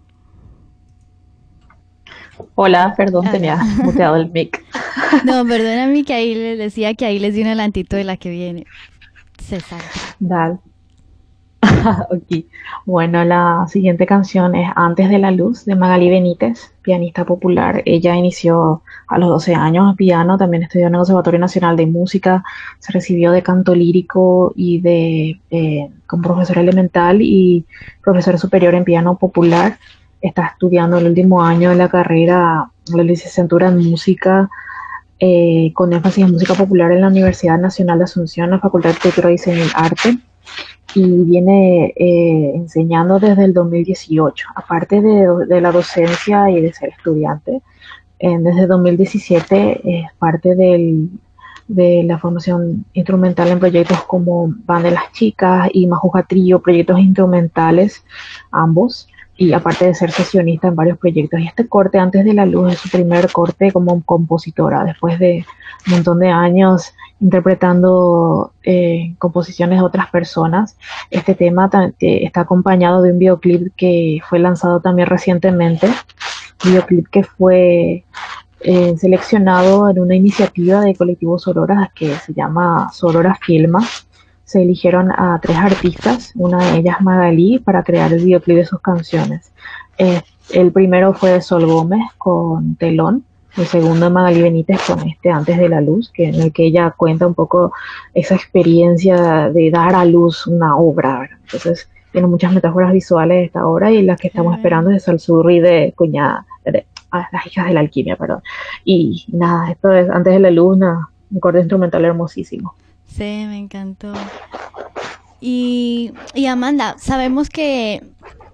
Hola, perdón, Ah, tenía ya. muteado el mic. No, perdóname que ahí les decía que ahí les di un adelantito de la que viene. Se salta. Dale. Ok. Bueno, la siguiente canción es Antes de la Luz de Magalí Benítez, pianista popular. Ella inició a los doce años piano, también estudió en el Conservatorio Nacional de Música, se recibió de canto lírico y de eh, como profesor elemental y profesor superior en piano popular. Está estudiando el último año de la carrera, la licenciatura en música, eh, con énfasis en música popular en la Universidad Nacional de Asunción, la Facultad de Arquitectura, Diseño y Arte, y viene eh, enseñando desde el dos mil dieciocho. Aparte de, de la docencia y de ser estudiante, eh, desde dos mil diecisiete es parte del, de la formación instrumental en proyectos como Band de las Chicas y Majuja Trío, proyectos instrumentales, ambos, y aparte de ser sesionista en varios proyectos. Y este corte, Antes de la Luz, es su primer corte como compositora, después de un montón de años interpretando eh, composiciones de otras personas. Este tema ta- que está acompañado de un videoclip que fue lanzado también recientemente, videoclip que fue eh, seleccionado en una iniciativa de Colectivo Sororas que se llama Sorora Filma. Se eligieron a tres artistas, una de ellas Magalí, para crear el videoclip de sus canciones. Eh, el primero fue de Sol Gómez con Telón, el segundo de Magalí Benítez con este Antes de la Luz, que en el que ella cuenta un poco esa experiencia de dar a luz una obra, ¿verdad? Entonces tiene muchas metáforas visuales de esta obra y las que estamos esperando es de Salzurri de Cuñada, de, ah, Las Hijas de la Alquimia, perdón. Y nada, esto es Antes de la Luz, una, un corte instrumental hermosísimo. Sí, me encantó. Y, y Amanda, sabemos que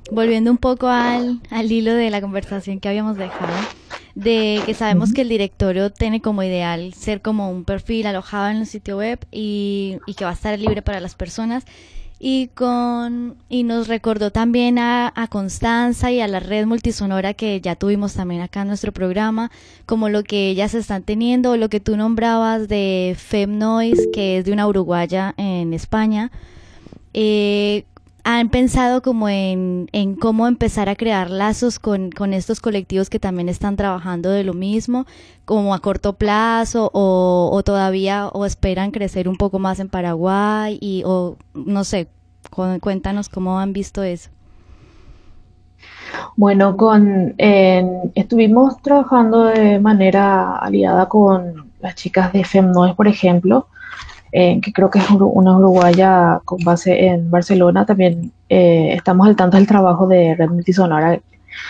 volviendo un poco al, al hilo de la conversación que habíamos dejado, de que sabemos que el directorio tiene como ideal ser como un perfil alojado en el sitio web y, y que va a estar libre para las personas. Y con y nos recordó también a, a Constanza y a la red multisonora que ya tuvimos también acá en nuestro programa, como lo que ellas están teniendo, lo que tú nombrabas de Femnoise, que es de una uruguaya en España. Eh, ¿Han pensado como en, en cómo empezar a crear lazos con, con estos colectivos que también están trabajando de lo mismo, como a corto plazo, o, o todavía, o esperan crecer un poco más en Paraguay, y o no sé, cu- cuéntanos cómo han visto eso? Bueno, con, en- estuvimos trabajando de manera aliada con las chicas de Femnoise, por ejemplo, eh, que creo que es uru- una uruguaya con base en Barcelona. También eh, estamos al tanto del trabajo de Red Multisonora.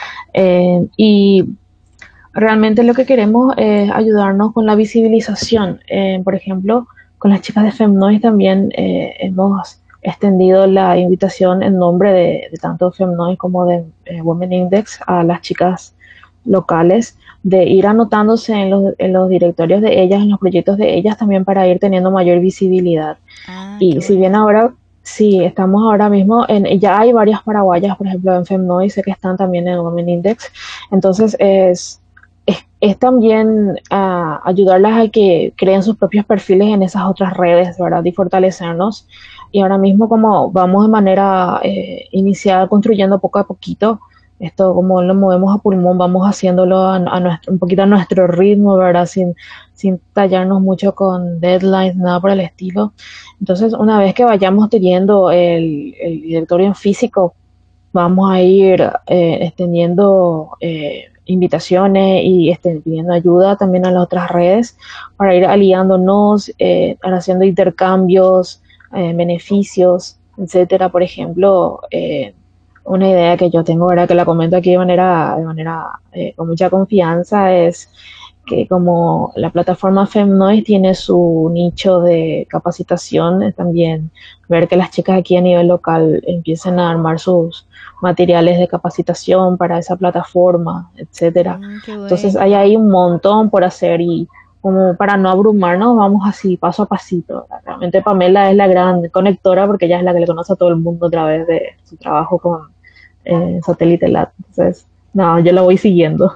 Eh, y realmente lo que queremos es ayudarnos con la visibilización. Eh, por ejemplo, con las chicas de Femnoise también eh, hemos extendido la invitación en nombre de, de tanto Femnoise como de eh, Women Index a las chicas locales de ir anotándose en los, en los directorios de ellas, en los proyectos de ellas también para ir teniendo mayor visibilidad. Ah, qué Y si bien bueno. ahora, sí, estamos ahora mismo en, ya hay varias paraguayas, por ejemplo, en Femnoise, sé que están también en Women Index, entonces es, es, es también uh, ayudarlas a que creen sus propios perfiles en esas otras redes, ¿verdad? Y fortalecernos. Y ahora mismo como vamos de manera eh, inicial, construyendo poco a poquito, esto como lo movemos a pulmón, vamos haciéndolo a, a nuestro, un poquito a nuestro ritmo, ¿verdad? Sin, sin tallarnos mucho con deadlines, nada por el estilo. Entonces, una vez que vayamos teniendo el, el directorio en físico, vamos a ir eh, extendiendo eh, invitaciones y este, pidiendo ayuda también a las otras redes para ir aliándonos, eh, haciendo intercambios, eh, beneficios, etcétera. Por ejemplo, eh, una idea que yo tengo, ahora que la comento aquí de manera, de manera eh, con mucha confianza, es que como la plataforma Femnoise tiene su nicho de capacitación, es también ver que las chicas aquí a nivel local empiecen a armar sus materiales de capacitación para esa plataforma, etcétera. Mm, qué Entonces hay bueno. ahí un montón por hacer y como para no abrumarnos, vamos así, paso a pasito. Realmente Pamela es la gran conectora porque ella es la que le conoce a todo el mundo a través de su trabajo con eh, Satélite Lat. Entonces, no, yo la voy siguiendo.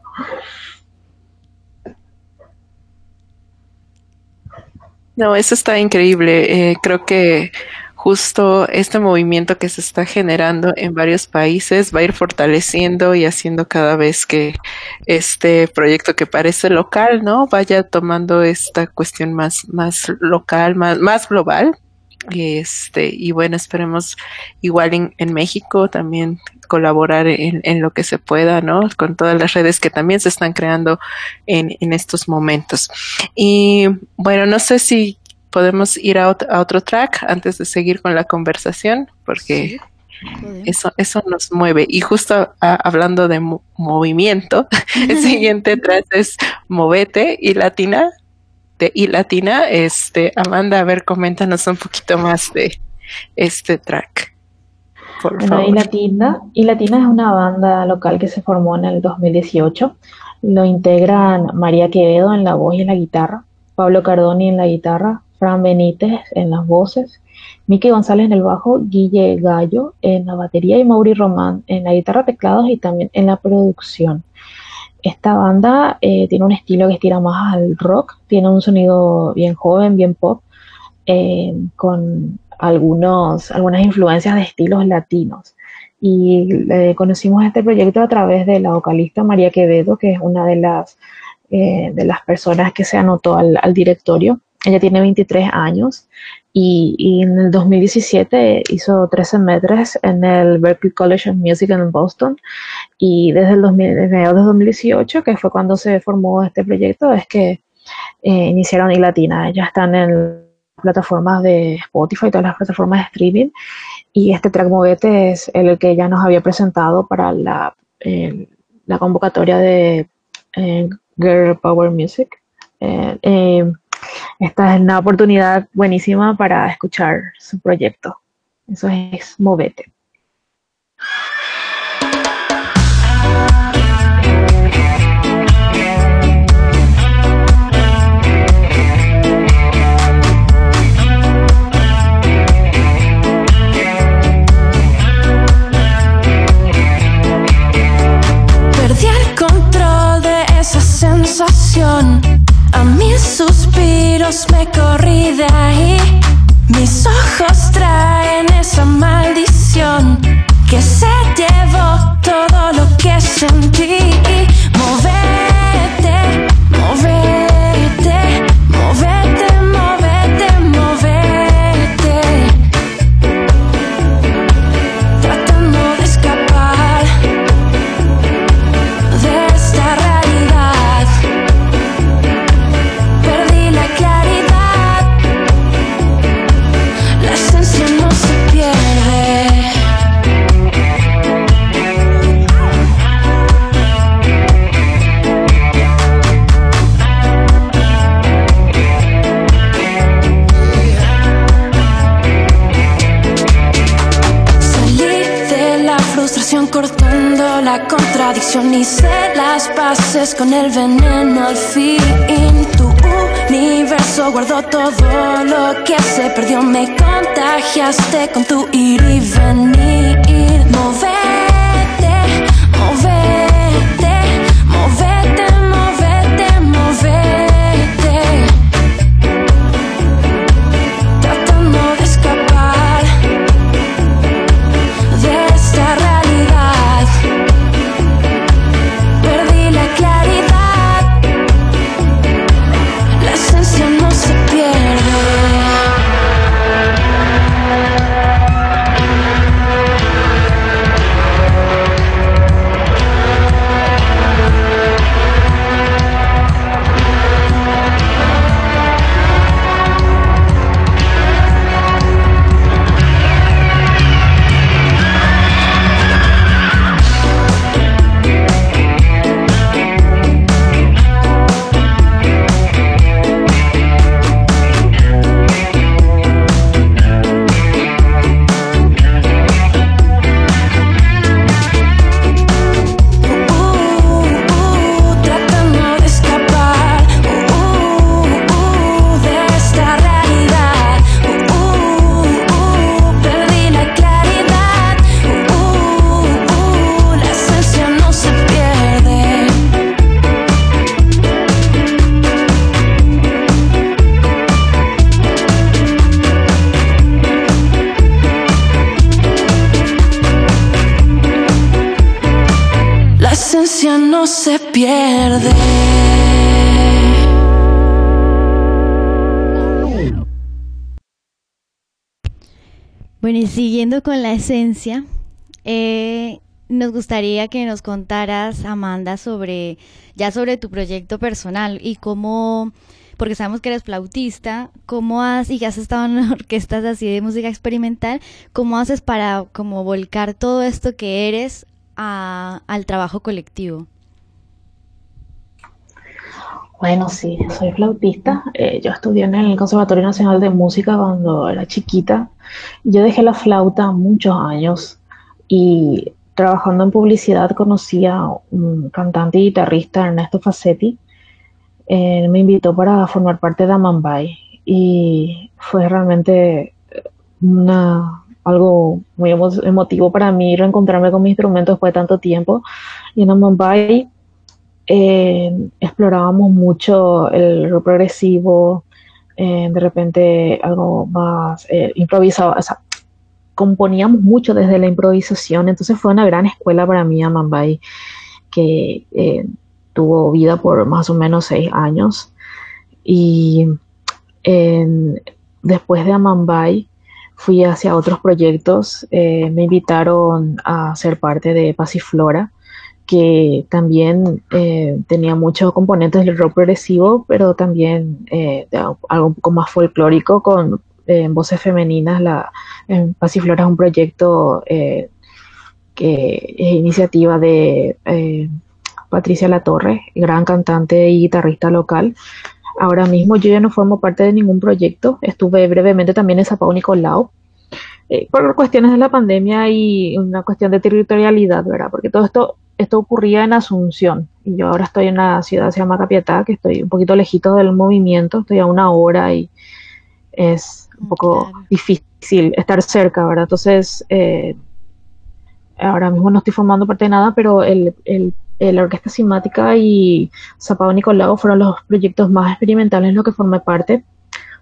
No, eso está increíble. Eh, creo que justo este movimiento que se está generando en varios países va a ir fortaleciendo y haciendo cada vez que este proyecto que parece local, ¿no? Vaya tomando esta cuestión más, más local, más, más global. Y este, y bueno, esperemos igual en, en México también colaborar en, en lo que se pueda, ¿no? Con todas las redes que también se están creando en, en estos momentos. Y bueno, no sé si podemos ir a, ot- a otro track antes de seguir con la conversación, porque Sí, podemos. eso, eso nos mueve. Y justo a- hablando de mo- movimiento, el siguiente track es Movete y Latina, de y Latina. Este, Amanda, a ver, coméntanos un poquito más de este track, por Bueno, y favor. Latina, y Latina es una banda local que se formó en el dos mil dieciocho. Lo integran María Quevedo en la voz y en la guitarra, Pablo Cardoni en la guitarra, Fran Benítez en las voces, Miki González en el bajo, Guille Gallo en la batería y Mauri Román en la guitarra, teclados y también en la producción. Esta banda eh, tiene un estilo que estira más al rock, tiene un sonido bien joven, bien pop, eh, con algunos, algunas influencias de estilos latinos. Y eh, conocimos este proyecto a través de la vocalista María Quevedo, que es una de las, eh, de las personas que se anotó al, al directorio. Ella tiene veintitrés años y, y en el dos mil diecisiete hizo tres semestres en el Berklee College of Music en Boston, y desde el dos mil, desde dos mil dieciocho, que fue cuando se formó este proyecto, es que eh, iniciaron y Latina. Ellas están en plataformas de Spotify, todas las plataformas de streaming, y este track Movete es el que ya nos había presentado para la, eh, la convocatoria de eh, Girl Power Music. Eh, eh, esta es una oportunidad buenísima para escuchar su proyecto. Eso es Movete. Dios me corrí de ahí. Mis ojos traen esa maldición que se llevó todo lo que sentí. Movete, movete, movete, movete, movete, tratando de escapar de esta realidad. Perdí la claridad, la esencia no se pierde. Cortando la contradicción, hice las paces con el veneno al fin. Tu universo guardó todo lo que se perdió. Me contagiaste con tu ir y venir. Movete, movete, movete, movete, movete, tratando de escapar de esta realidad. Perdí la claridad, la esencia no se pierde. No se pierde. Bueno, y siguiendo con la esencia, eh, nos gustaría que nos contaras, Amanda, sobre ya sobre tu proyecto personal y cómo, porque sabemos que eres flautista, cómo has, y que has estado en orquestas así de música experimental, cómo haces para como volcar todo esto que eres a, al trabajo colectivo. Bueno, sí, soy flautista. Eh, yo estudié en el Conservatorio Nacional de Música cuando era chiquita. Yo dejé la flauta muchos años y trabajando en publicidad conocí a un cantante y guitarrista, Ernesto Facetti. Eh, me invitó para formar parte de Amambay y fue realmente una, algo muy emo- emotivo para mí reencontrarme con mi instrumento después de tanto tiempo. Y en Amambay Eh, explorábamos mucho el rock progresivo, eh, de repente algo más eh, improvisado, o sea, componíamos mucho desde la improvisación, entonces fue una gran escuela para mí Amambay, que eh, tuvo vida por más o menos seis años, y eh, después de Amambay fui hacia otros proyectos. Eh, me invitaron a ser parte de Pasiflora, que también eh, tenía muchos componentes del rock progresivo, pero también eh, de algo un poco más folclórico con eh, voces femeninas. La, eh, Pasiflora es un proyecto eh, que es iniciativa de eh, Patricia Latorre, gran cantante y guitarrista local. Ahora mismo yo ya no formo parte de ningún proyecto, estuve brevemente también en Sao Paulo Nicolau, eh, por cuestiones de la pandemia y una cuestión de territorialidad, ¿verdad? Porque todo esto Esto ocurría en Asunción y yo ahora estoy en una ciudad que se llama Capiatá, que estoy un poquito lejito del movimiento, estoy a una hora y es un poco claro. difícil estar cerca, ¿verdad? Entonces, eh, ahora mismo no estoy formando parte de nada, pero el, el, el la Orquesta Simática y Sao Paulo Nicolau fueron los proyectos más experimentales en los que formé parte.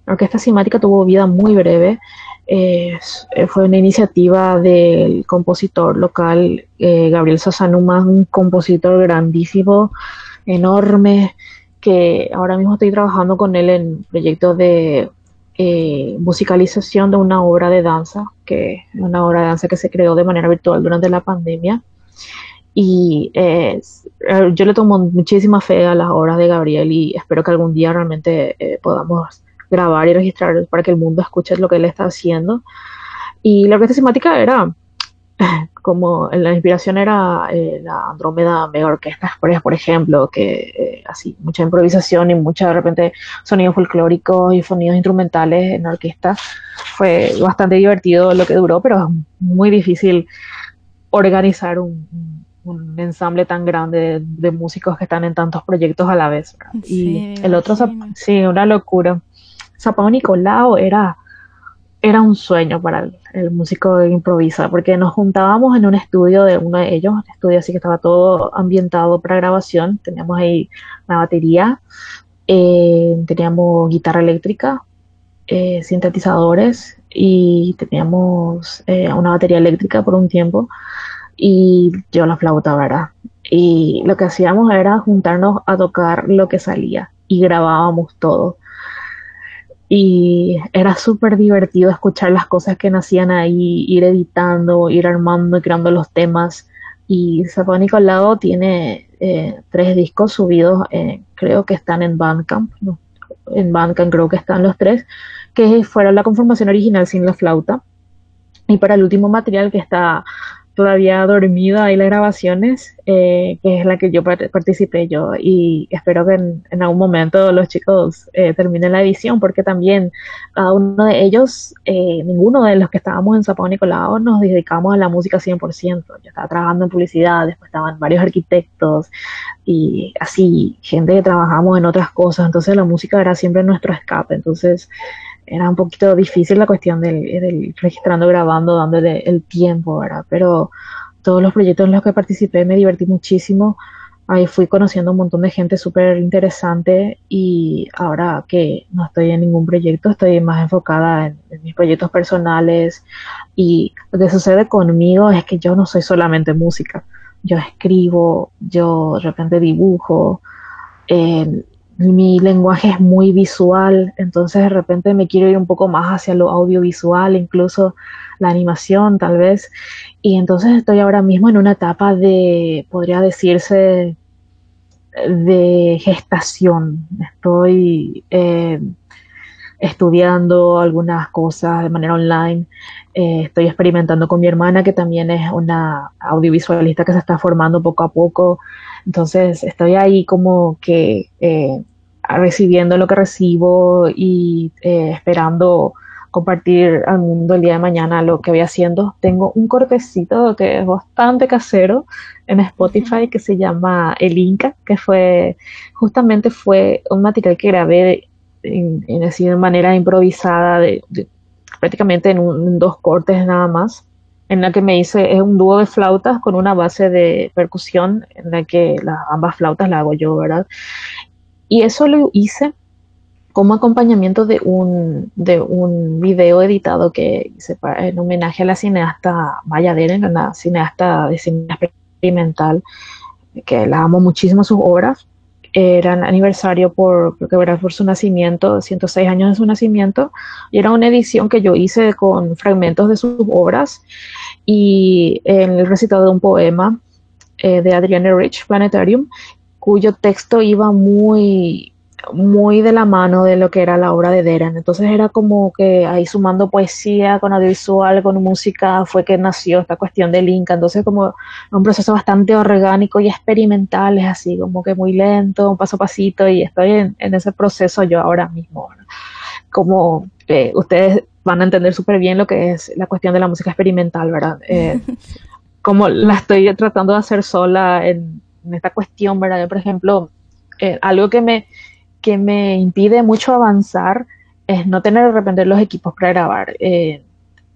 La Orquesta Cinemática tuvo vida muy breve. Eh, fue una iniciativa del compositor local eh, Gabriel Sazanuma, un compositor grandísimo, enorme, que ahora mismo estoy trabajando con él en proyectos de eh, musicalización de una obra de danza, que es una obra de danza que se creó de manera virtual durante la pandemia. Y eh, yo le tomo muchísima fe a las obras de Gabriel y espero que algún día realmente eh, podamos grabar y registrar para que el mundo escuche lo que él está haciendo. Y la orquesta cinemática era, como la inspiración era eh, la Andrómeda Mega Orquesta, por ejemplo, que eh, así, mucha improvisación y mucha de repente sonidos folclóricos y sonidos instrumentales en la orquesta. Fue bastante divertido lo que duró, pero es muy difícil organizar un, un un ensamble tan grande de, de músicos que están en tantos proyectos a la vez, ¿verdad? Sí, Y el otro, imagino. sí, una locura. Zapao Nicolau era, era un sueño para el, el músico que improvisa, porque nos juntábamos en un estudio de uno de ellos, un estudio así que estaba todo ambientado para grabación. Teníamos ahí la batería, eh, teníamos guitarra eléctrica, eh, sintetizadores y teníamos eh, una batería eléctrica por un tiempo. Y yo la flauta, ¿verdad? Y lo que hacíamos era juntarnos a tocar lo que salía y grabábamos todo. Y era súper divertido escuchar las cosas que nacían ahí, ir editando, ir armando y creando los temas. Y Zapao Nicolau tiene eh, tres discos subidos, eh, creo que están en Bandcamp, no, en Bandcamp creo que están los tres, que fueron la conformación original sin la flauta. Y para el último material que está todavía dormida ahí las grabaciones, eh, que es la que yo part- participé yo, y espero que en, en algún momento los chicos eh, terminen la edición, porque también cada uno de ellos, eh, ninguno de los que estábamos en Zapao Nicolau nos dedicamos a la música cien por ciento. Yo estaba trabajando en publicidad, después estaban varios arquitectos y así, gente que trabajamos en otras cosas, entonces la música era siempre nuestro escape. Entonces era un poquito difícil la cuestión del, del registrando, grabando, dándole el tiempo, ¿verdad? Pero todos los proyectos en los que participé me divertí muchísimo. Ahí fui conociendo un montón de gente súper interesante y ahora que no estoy en ningún proyecto, estoy más enfocada en, en mis proyectos personales. Y lo que sucede conmigo es que yo no soy solamente música. Yo escribo, yo de repente dibujo, eh, mi lenguaje es muy visual, entonces de repente me quiero ir un poco más hacia lo audiovisual, incluso la animación tal vez, y entonces estoy ahora mismo en una etapa de, podría decirse, de gestación. Estoy eh, estudiando algunas cosas de manera online, eh, estoy experimentando con mi hermana, que también es una audiovisualista que se está formando poco a poco. Entonces estoy ahí como que eh, recibiendo lo que recibo y eh, esperando compartir al mundo el día de mañana lo que voy haciendo. Tengo un cortecito que es bastante casero en Spotify que se llama El Inca, que fue justamente fue un material que grabé de, en, en así de manera improvisada, de, de, prácticamente en, un, en dos cortes nada más, en la que me hice, es un dúo de flautas con una base de percusión en la que las, ambas flautas las hago yo, ¿verdad? Y eso lo hice como acompañamiento de un, de un video editado que hice para, en homenaje a la cineasta Maya Deren, una cineasta de cine experimental, que la amo muchísimo sus obras. Eran aniversario por, creo que era por su nacimiento, ciento seis años de su nacimiento, y era una edición que yo hice con fragmentos de sus obras y en el recitado de un poema eh, de Adrienne Rich, Planetarium, cuyo texto iba muy, muy de la mano de lo que era la obra de Deren. Entonces era como que ahí sumando poesía con audiovisual, con música, fue que nació esta cuestión del Inca. Entonces como un proceso bastante orgánico y experimental, es así como que muy lento, paso a pasito, y estoy en, en ese proceso yo ahora mismo, ¿verdad? Como eh, ustedes van a entender súper bien lo que es la cuestión de la música experimental, ¿verdad? Eh, como la estoy tratando de hacer sola en, en esta cuestión, ¿verdad? Yo, por ejemplo, eh, algo que me que me impide mucho avanzar es no tener de repente los equipos para grabar. Eh,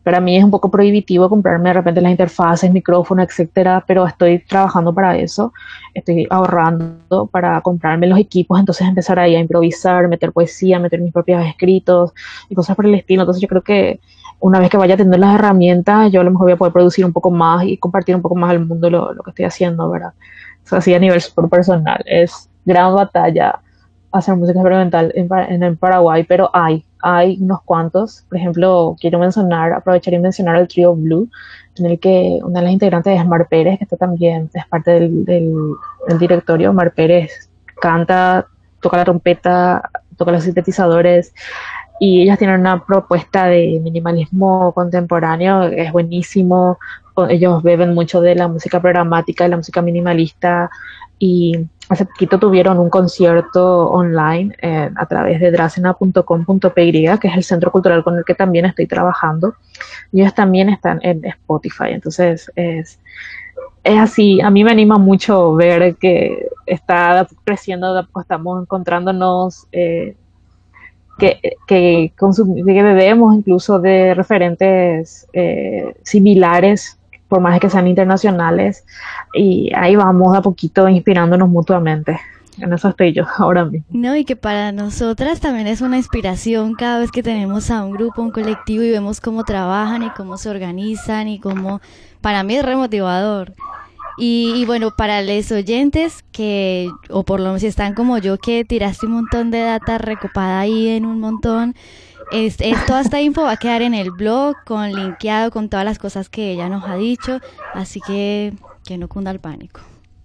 para mí es un poco prohibitivo comprarme de repente las interfaces, micrófonos, etcétera, pero estoy trabajando para eso, estoy ahorrando para comprarme los equipos, entonces empezar ahí a improvisar, meter poesía, meter mis propios escritos y cosas por el estilo. Entonces yo creo que una vez que vaya a tener las herramientas, yo a lo mejor voy a poder producir un poco más y compartir un poco más al mundo lo, lo que estoy haciendo, ¿verdad? O sea, así a nivel súper personal. Es gran batalla hacer música experimental en, en el Paraguay, pero hay, hay unos cuantos. Por ejemplo, quiero mencionar, aprovechar y mencionar el trío Blue, en el que una de las integrantes es Mar Pérez, que está también, es parte del, del, del directorio. Mar Pérez canta, toca la trompeta, toca los sintetizadores, y ellas tienen una propuesta de minimalismo contemporáneo, es buenísimo. Ellos beben mucho de la música programática, de la música minimalista, y hace poquito tuvieron un concierto online eh, a través de dracena punto com punto p y, que es el centro cultural con el que también estoy trabajando, y ellos también están en Spotify. Entonces es, es así, a mí me anima mucho ver que está creciendo, de a poco estamos encontrándonos, eh, que, que, consum- que bebemos incluso de referentes eh, similares, por más que sean internacionales, y ahí vamos de a poquito inspirándonos mutuamente. En eso estoy yo ahora mismo. No, y que para nosotras también es una inspiración cada vez que tenemos a un grupo, un colectivo, y vemos cómo trabajan y cómo se organizan y cómo, para mí es re motivador. Y, y bueno, para los oyentes que, o por lo menos si están como yo, que tiraste un montón de data recopada ahí en un montón, es, es, toda esta info va a quedar en el blog, con linkeado con todas las cosas que ella nos ha dicho, así que que no cunda el pánico.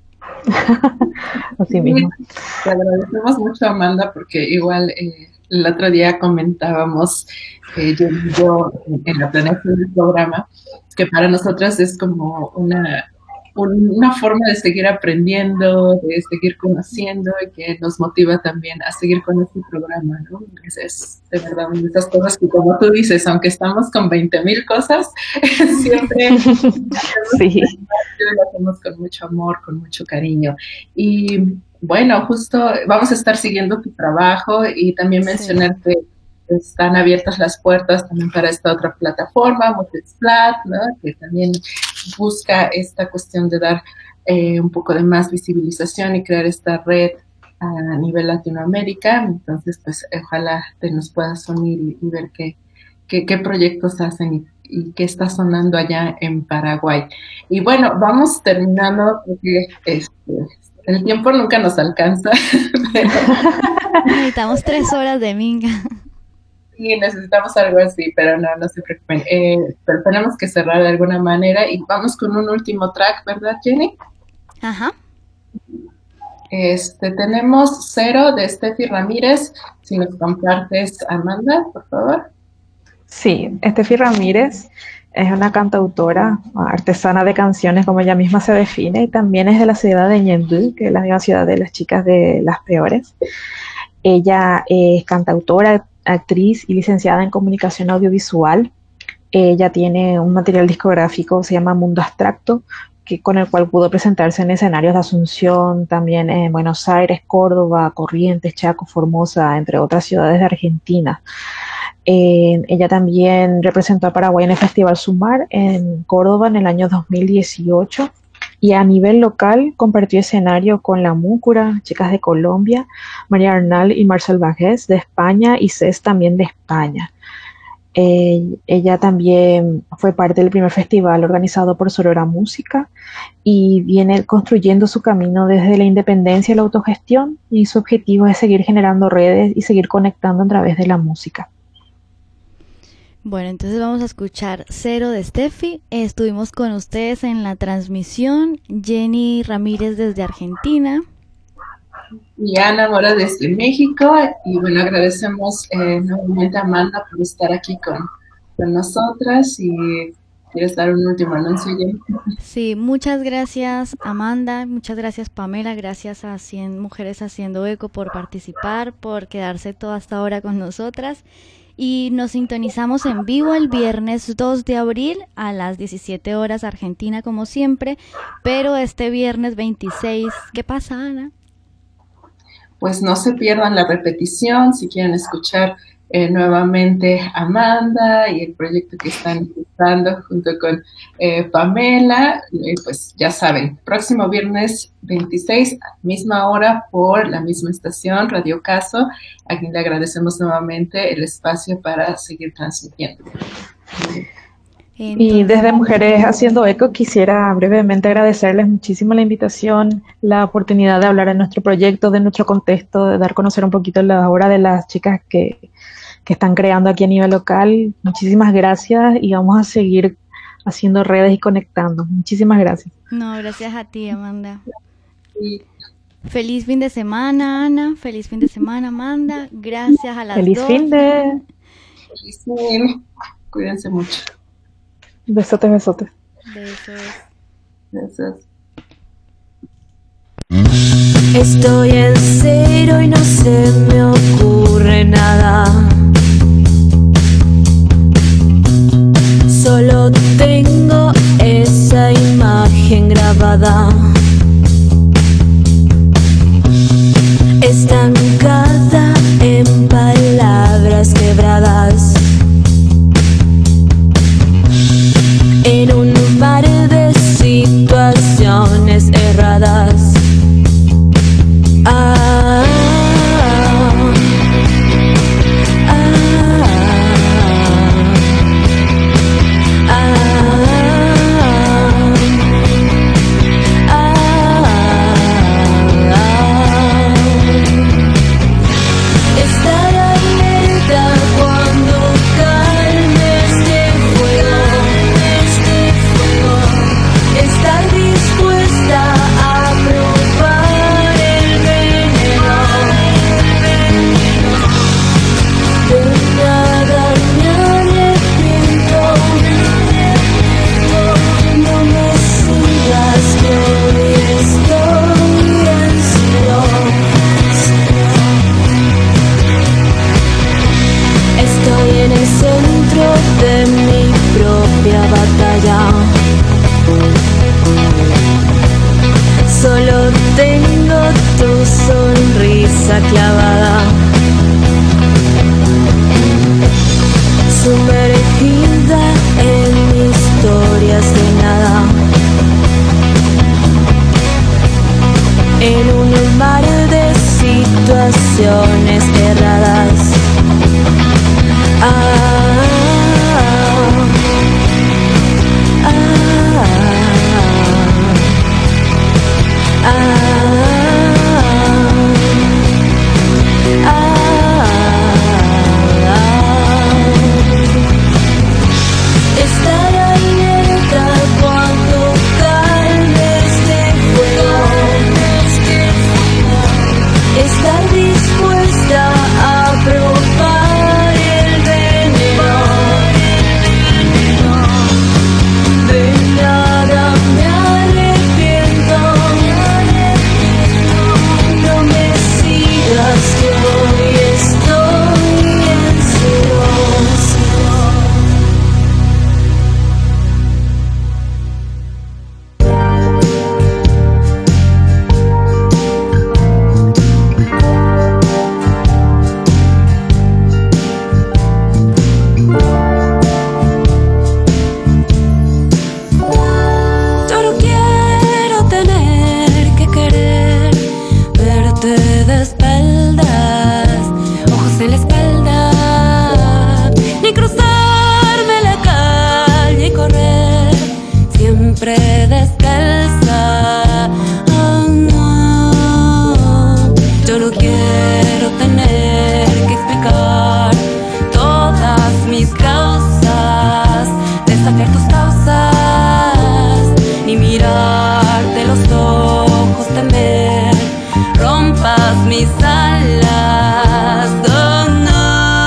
Así mismo. Te agradecemos mucho, Amanda, porque igual eh, el otro día comentábamos, eh, yo, yo en la planeación del programa, que para nosotras es como una, un, una forma de seguir aprendiendo, de seguir conociendo, y que nos motiva también a seguir con este programa, ¿no? Es, es de verdad una de esas cosas que, como tú dices, aunque estamos con veinte mil cosas, siempre sí. lo hacemos con mucho amor, con mucho cariño. Y bueno, justo vamos a estar siguiendo tu trabajo, y también mencionar sí. que están abiertas las puertas también para esta otra plataforma, Multiplat, ¿no? Que también busca esta cuestión de dar eh, un poco de más visibilización y crear esta red a nivel Latinoamérica. Entonces, pues ojalá te nos puedas unir y, y ver qué, qué, qué proyectos hacen y, y qué está sonando allá en Paraguay. Y bueno, vamos terminando porque este, el tiempo nunca nos alcanza. Pero... necesitamos tres horas de minga. Sí, necesitamos algo así, pero no, no se preocupen. Eh, pero tenemos que cerrar de alguna manera, y vamos con un último track, ¿verdad, Jenny? Ajá. Este, tenemos Cero de Steffi Ramírez. Si nos compartes, Amanda, por favor. Sí, Steffi Ramírez es una cantautora, artesana de canciones, como ella misma se define, y también es de la ciudad de Ñemby, que es la misma ciudad de las chicas de Las Peores. Ella es cantautora, actriz y licenciada en comunicación audiovisual. Ella tiene un material discográfico, se llama Mundo Abstracto, que, con el cual pudo presentarse en escenarios de Asunción, también en Buenos Aires, Córdoba, Corrientes, Chaco, Formosa, entre otras ciudades de Argentina. Eh, ella también representó a Paraguay en el Festival Sumar en Córdoba en el año dos mil dieciocho, y a nivel local compartió escenario con La Múcura, chicas de Colombia, María Arnal y Marcel Vajés de España, y Cés también de España. Eh, ella también fue parte del primer festival organizado por Sorora Música, y viene construyendo su camino desde la independencia y la autogestión, y su objetivo es seguir generando redes y seguir conectando a través de la música. Bueno, entonces vamos a escuchar Cero de Steffi. Estuvimos con ustedes en la transmisión, Jenny Ramírez desde Argentina. Y Ana Mora desde México. Y bueno, agradecemos eh, nuevamente a Amanda por estar aquí con, con nosotras. Y ¿quieres dar un último anuncio, Jenny? Sí, muchas gracias, Amanda, muchas gracias, Pamela, gracias a cien Mujeres Haciendo Eco por participar, por quedarse toda esta hora con nosotras. Y nos sintonizamos en vivo el viernes dos de abril a las diecisiete horas Argentina, como siempre, pero este viernes veintiséis, ¿qué pasa, Ana? Pues no se pierdan la repetición, si quieren escuchar eh, nuevamente Amanda y el proyecto que están empezando junto con eh, Pamela. Eh, pues ya saben, próximo viernes veintiséis, misma hora, por la misma estación, Radio Caso, a quien le agradecemos nuevamente el espacio para seguir transmitiendo. Y desde Mujeres Haciendo Eco quisiera brevemente agradecerles muchísimo la invitación, la oportunidad de hablar de nuestro proyecto, de nuestro contexto, de dar a conocer un poquito la obra de las chicas que, que están creando aquí a nivel local. Muchísimas gracias y vamos a seguir haciendo redes y conectando. Muchísimas gracias. No, gracias a ti, Amanda. Sí. Feliz fin de semana, Ana. Feliz fin de semana, Amanda. Gracias a las Feliz dos. fin de... Feliz fin. Cuídense mucho. Besotes, besotes. Besos. Besos. Estoy en cero y no se me ocurre nada. Solo tengo esa imagen grabada, estancada en palabras quebradas, en un mar de situaciones erradas. Ah, ah, ah, ah, ah. Estar alerta cuando calme este fuego, este fuego. Estar dispuesta a probar el veneno, de nada me arrepiento. No me sigas que hoy estoy en cero. Estoy en el centro de mi propia batalla. Solo tengo tu sonrisa clavada, sumergida en historias de nada, en un mar de situaciones erradas. Ah, ah, ah, ah, ah. Estar alerta cuando calme este fuego, estar dispuesta a probar el veneno, de nada me arrepiento. No me sigas que hoy estoy en cero. Yo no quiero tener que querer verte de espaldas, ojos en la espalda, ni cruzarme la calle y correr siempre descalza. Oh, no. Yo no quiero tener que explicar todas mis causas, desafiar tus causas, ni mirarte los ojos, temer rompas mis alas. Oh, no.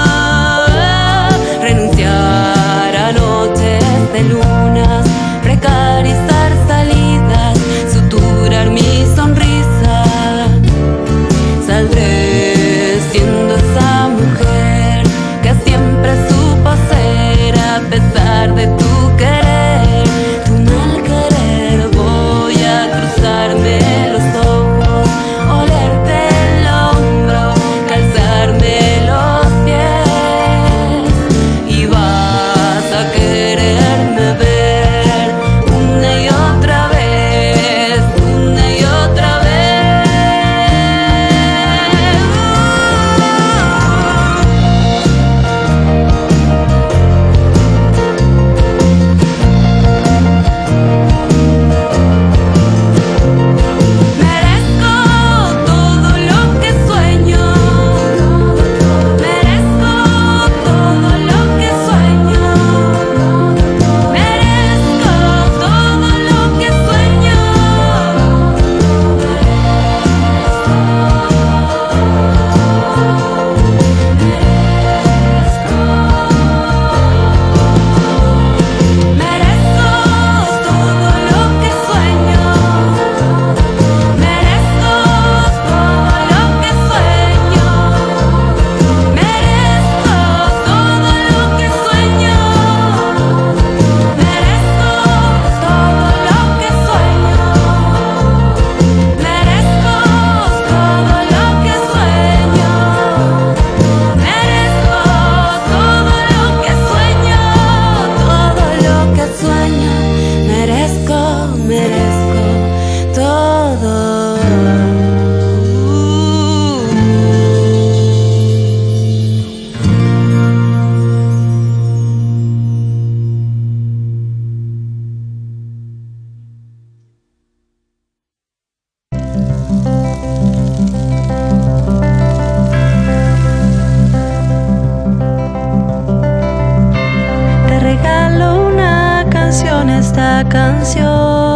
Renunciar a noches de lunas, precarizar salidas, suturar mi sonrisa. Saldré siendo esa mujer que siempre supo ser, a pesar de tu querer, tu mal querer. Voy a cruzarme los ojos, olerte lo esta canción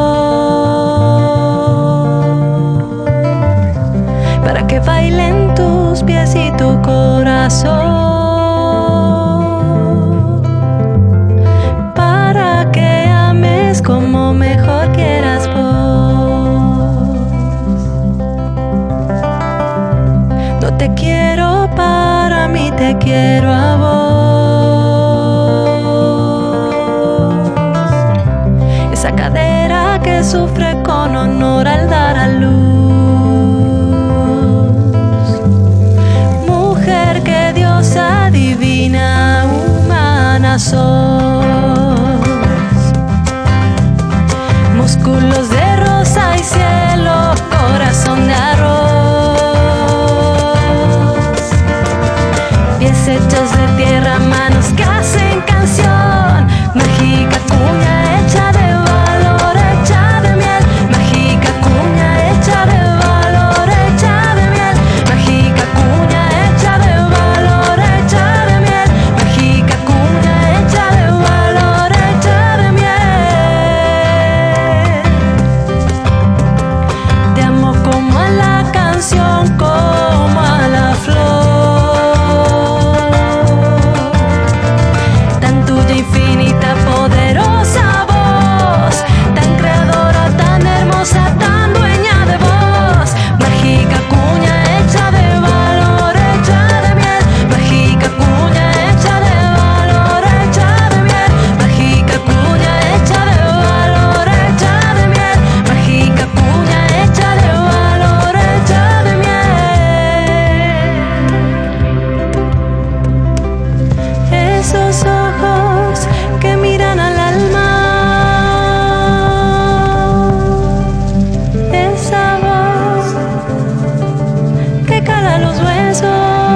para que bailen tus pies y tu corazón, para que ames como mejor quieras vos. No te quiero para mí, te quiero a vos. Esa cadera que sufre con honor al dar a luz. Mujer que diosa divina, humana sos. Músculos de rosa y cielo, corazón de arroz. Pies hechos de tierra, manos que hacen canción. Mágica cuña hecha de valor, hecha de miel. Mágica cuña hecha de valor, hecha de miel. Mágica cuña hecha de valor, hecha de miel. Mágica cuña hecha de valor, hecha de miel. Te amo como a la canción, como a la flor, tan tuya, infinita, poderosa voz, tan creadora, tan hermosa, tan dueña de vos. Mágica cuña hecha de valor, hecha de miel. Mágica cuña hecha de valor, hecha de miel. Mágica cuña hecha de valor, hecha de miel. Mágica cuña hecha de valor, hecha de miel. Esos ojos que miran al alma, esa voz que cala los huesos,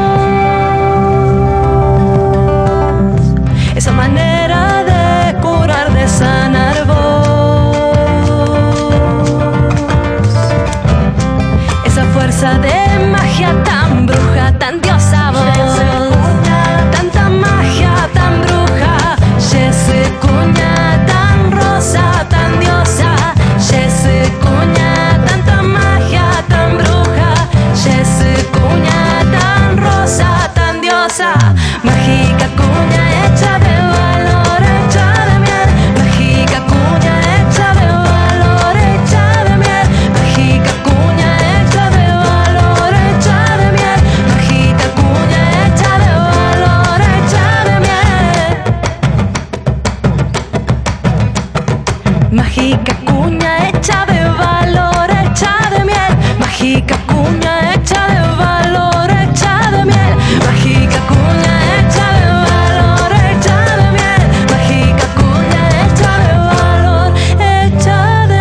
esa manera de curar, de sanar vos, esa fuerza de magia tan bruja, tan diosa vos. Tanta magia tan bruja, Jesse cuña tan rosa, tan diosa. Jesse cuña, tanta magia tan bruja, Jesse cuña tan rosa, tan diosa. Mágica cuña hecha de valor, hecha de miel. Mágica cuña hecha de valor, hecha de miel. Mágica cuña hecha de valor, hecha de miel. Mágica cuña hecha de valor, hecha de miel. Mágica cuña hecha de valor, hecha de miel. Mágica cuña hecha de valor, hecha de miel. Mágica cuña hecha de valor, hecha de miel. Mágica cuña hecha de valor, hecha de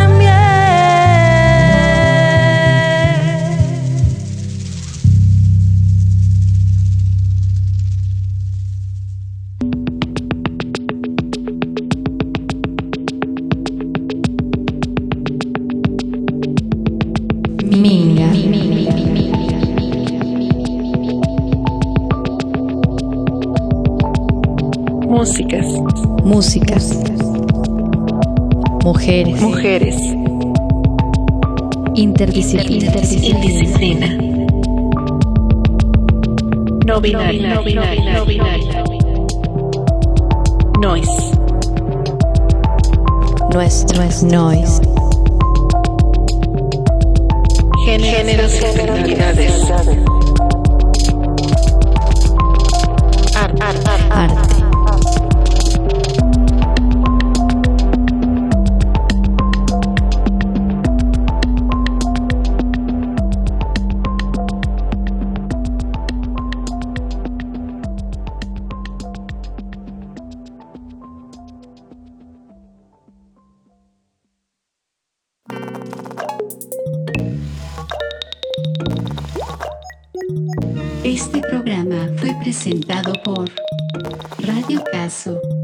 Minga. Músicas. Músicas. Mujeres. Mujeres. Interdisciplina. Indisciplina. No binaria. No binaria. No binaria. Noise. Nuestro es noise. Géneros y actividades. Arte. Arte. Este programa fue presentado por Radio Caso.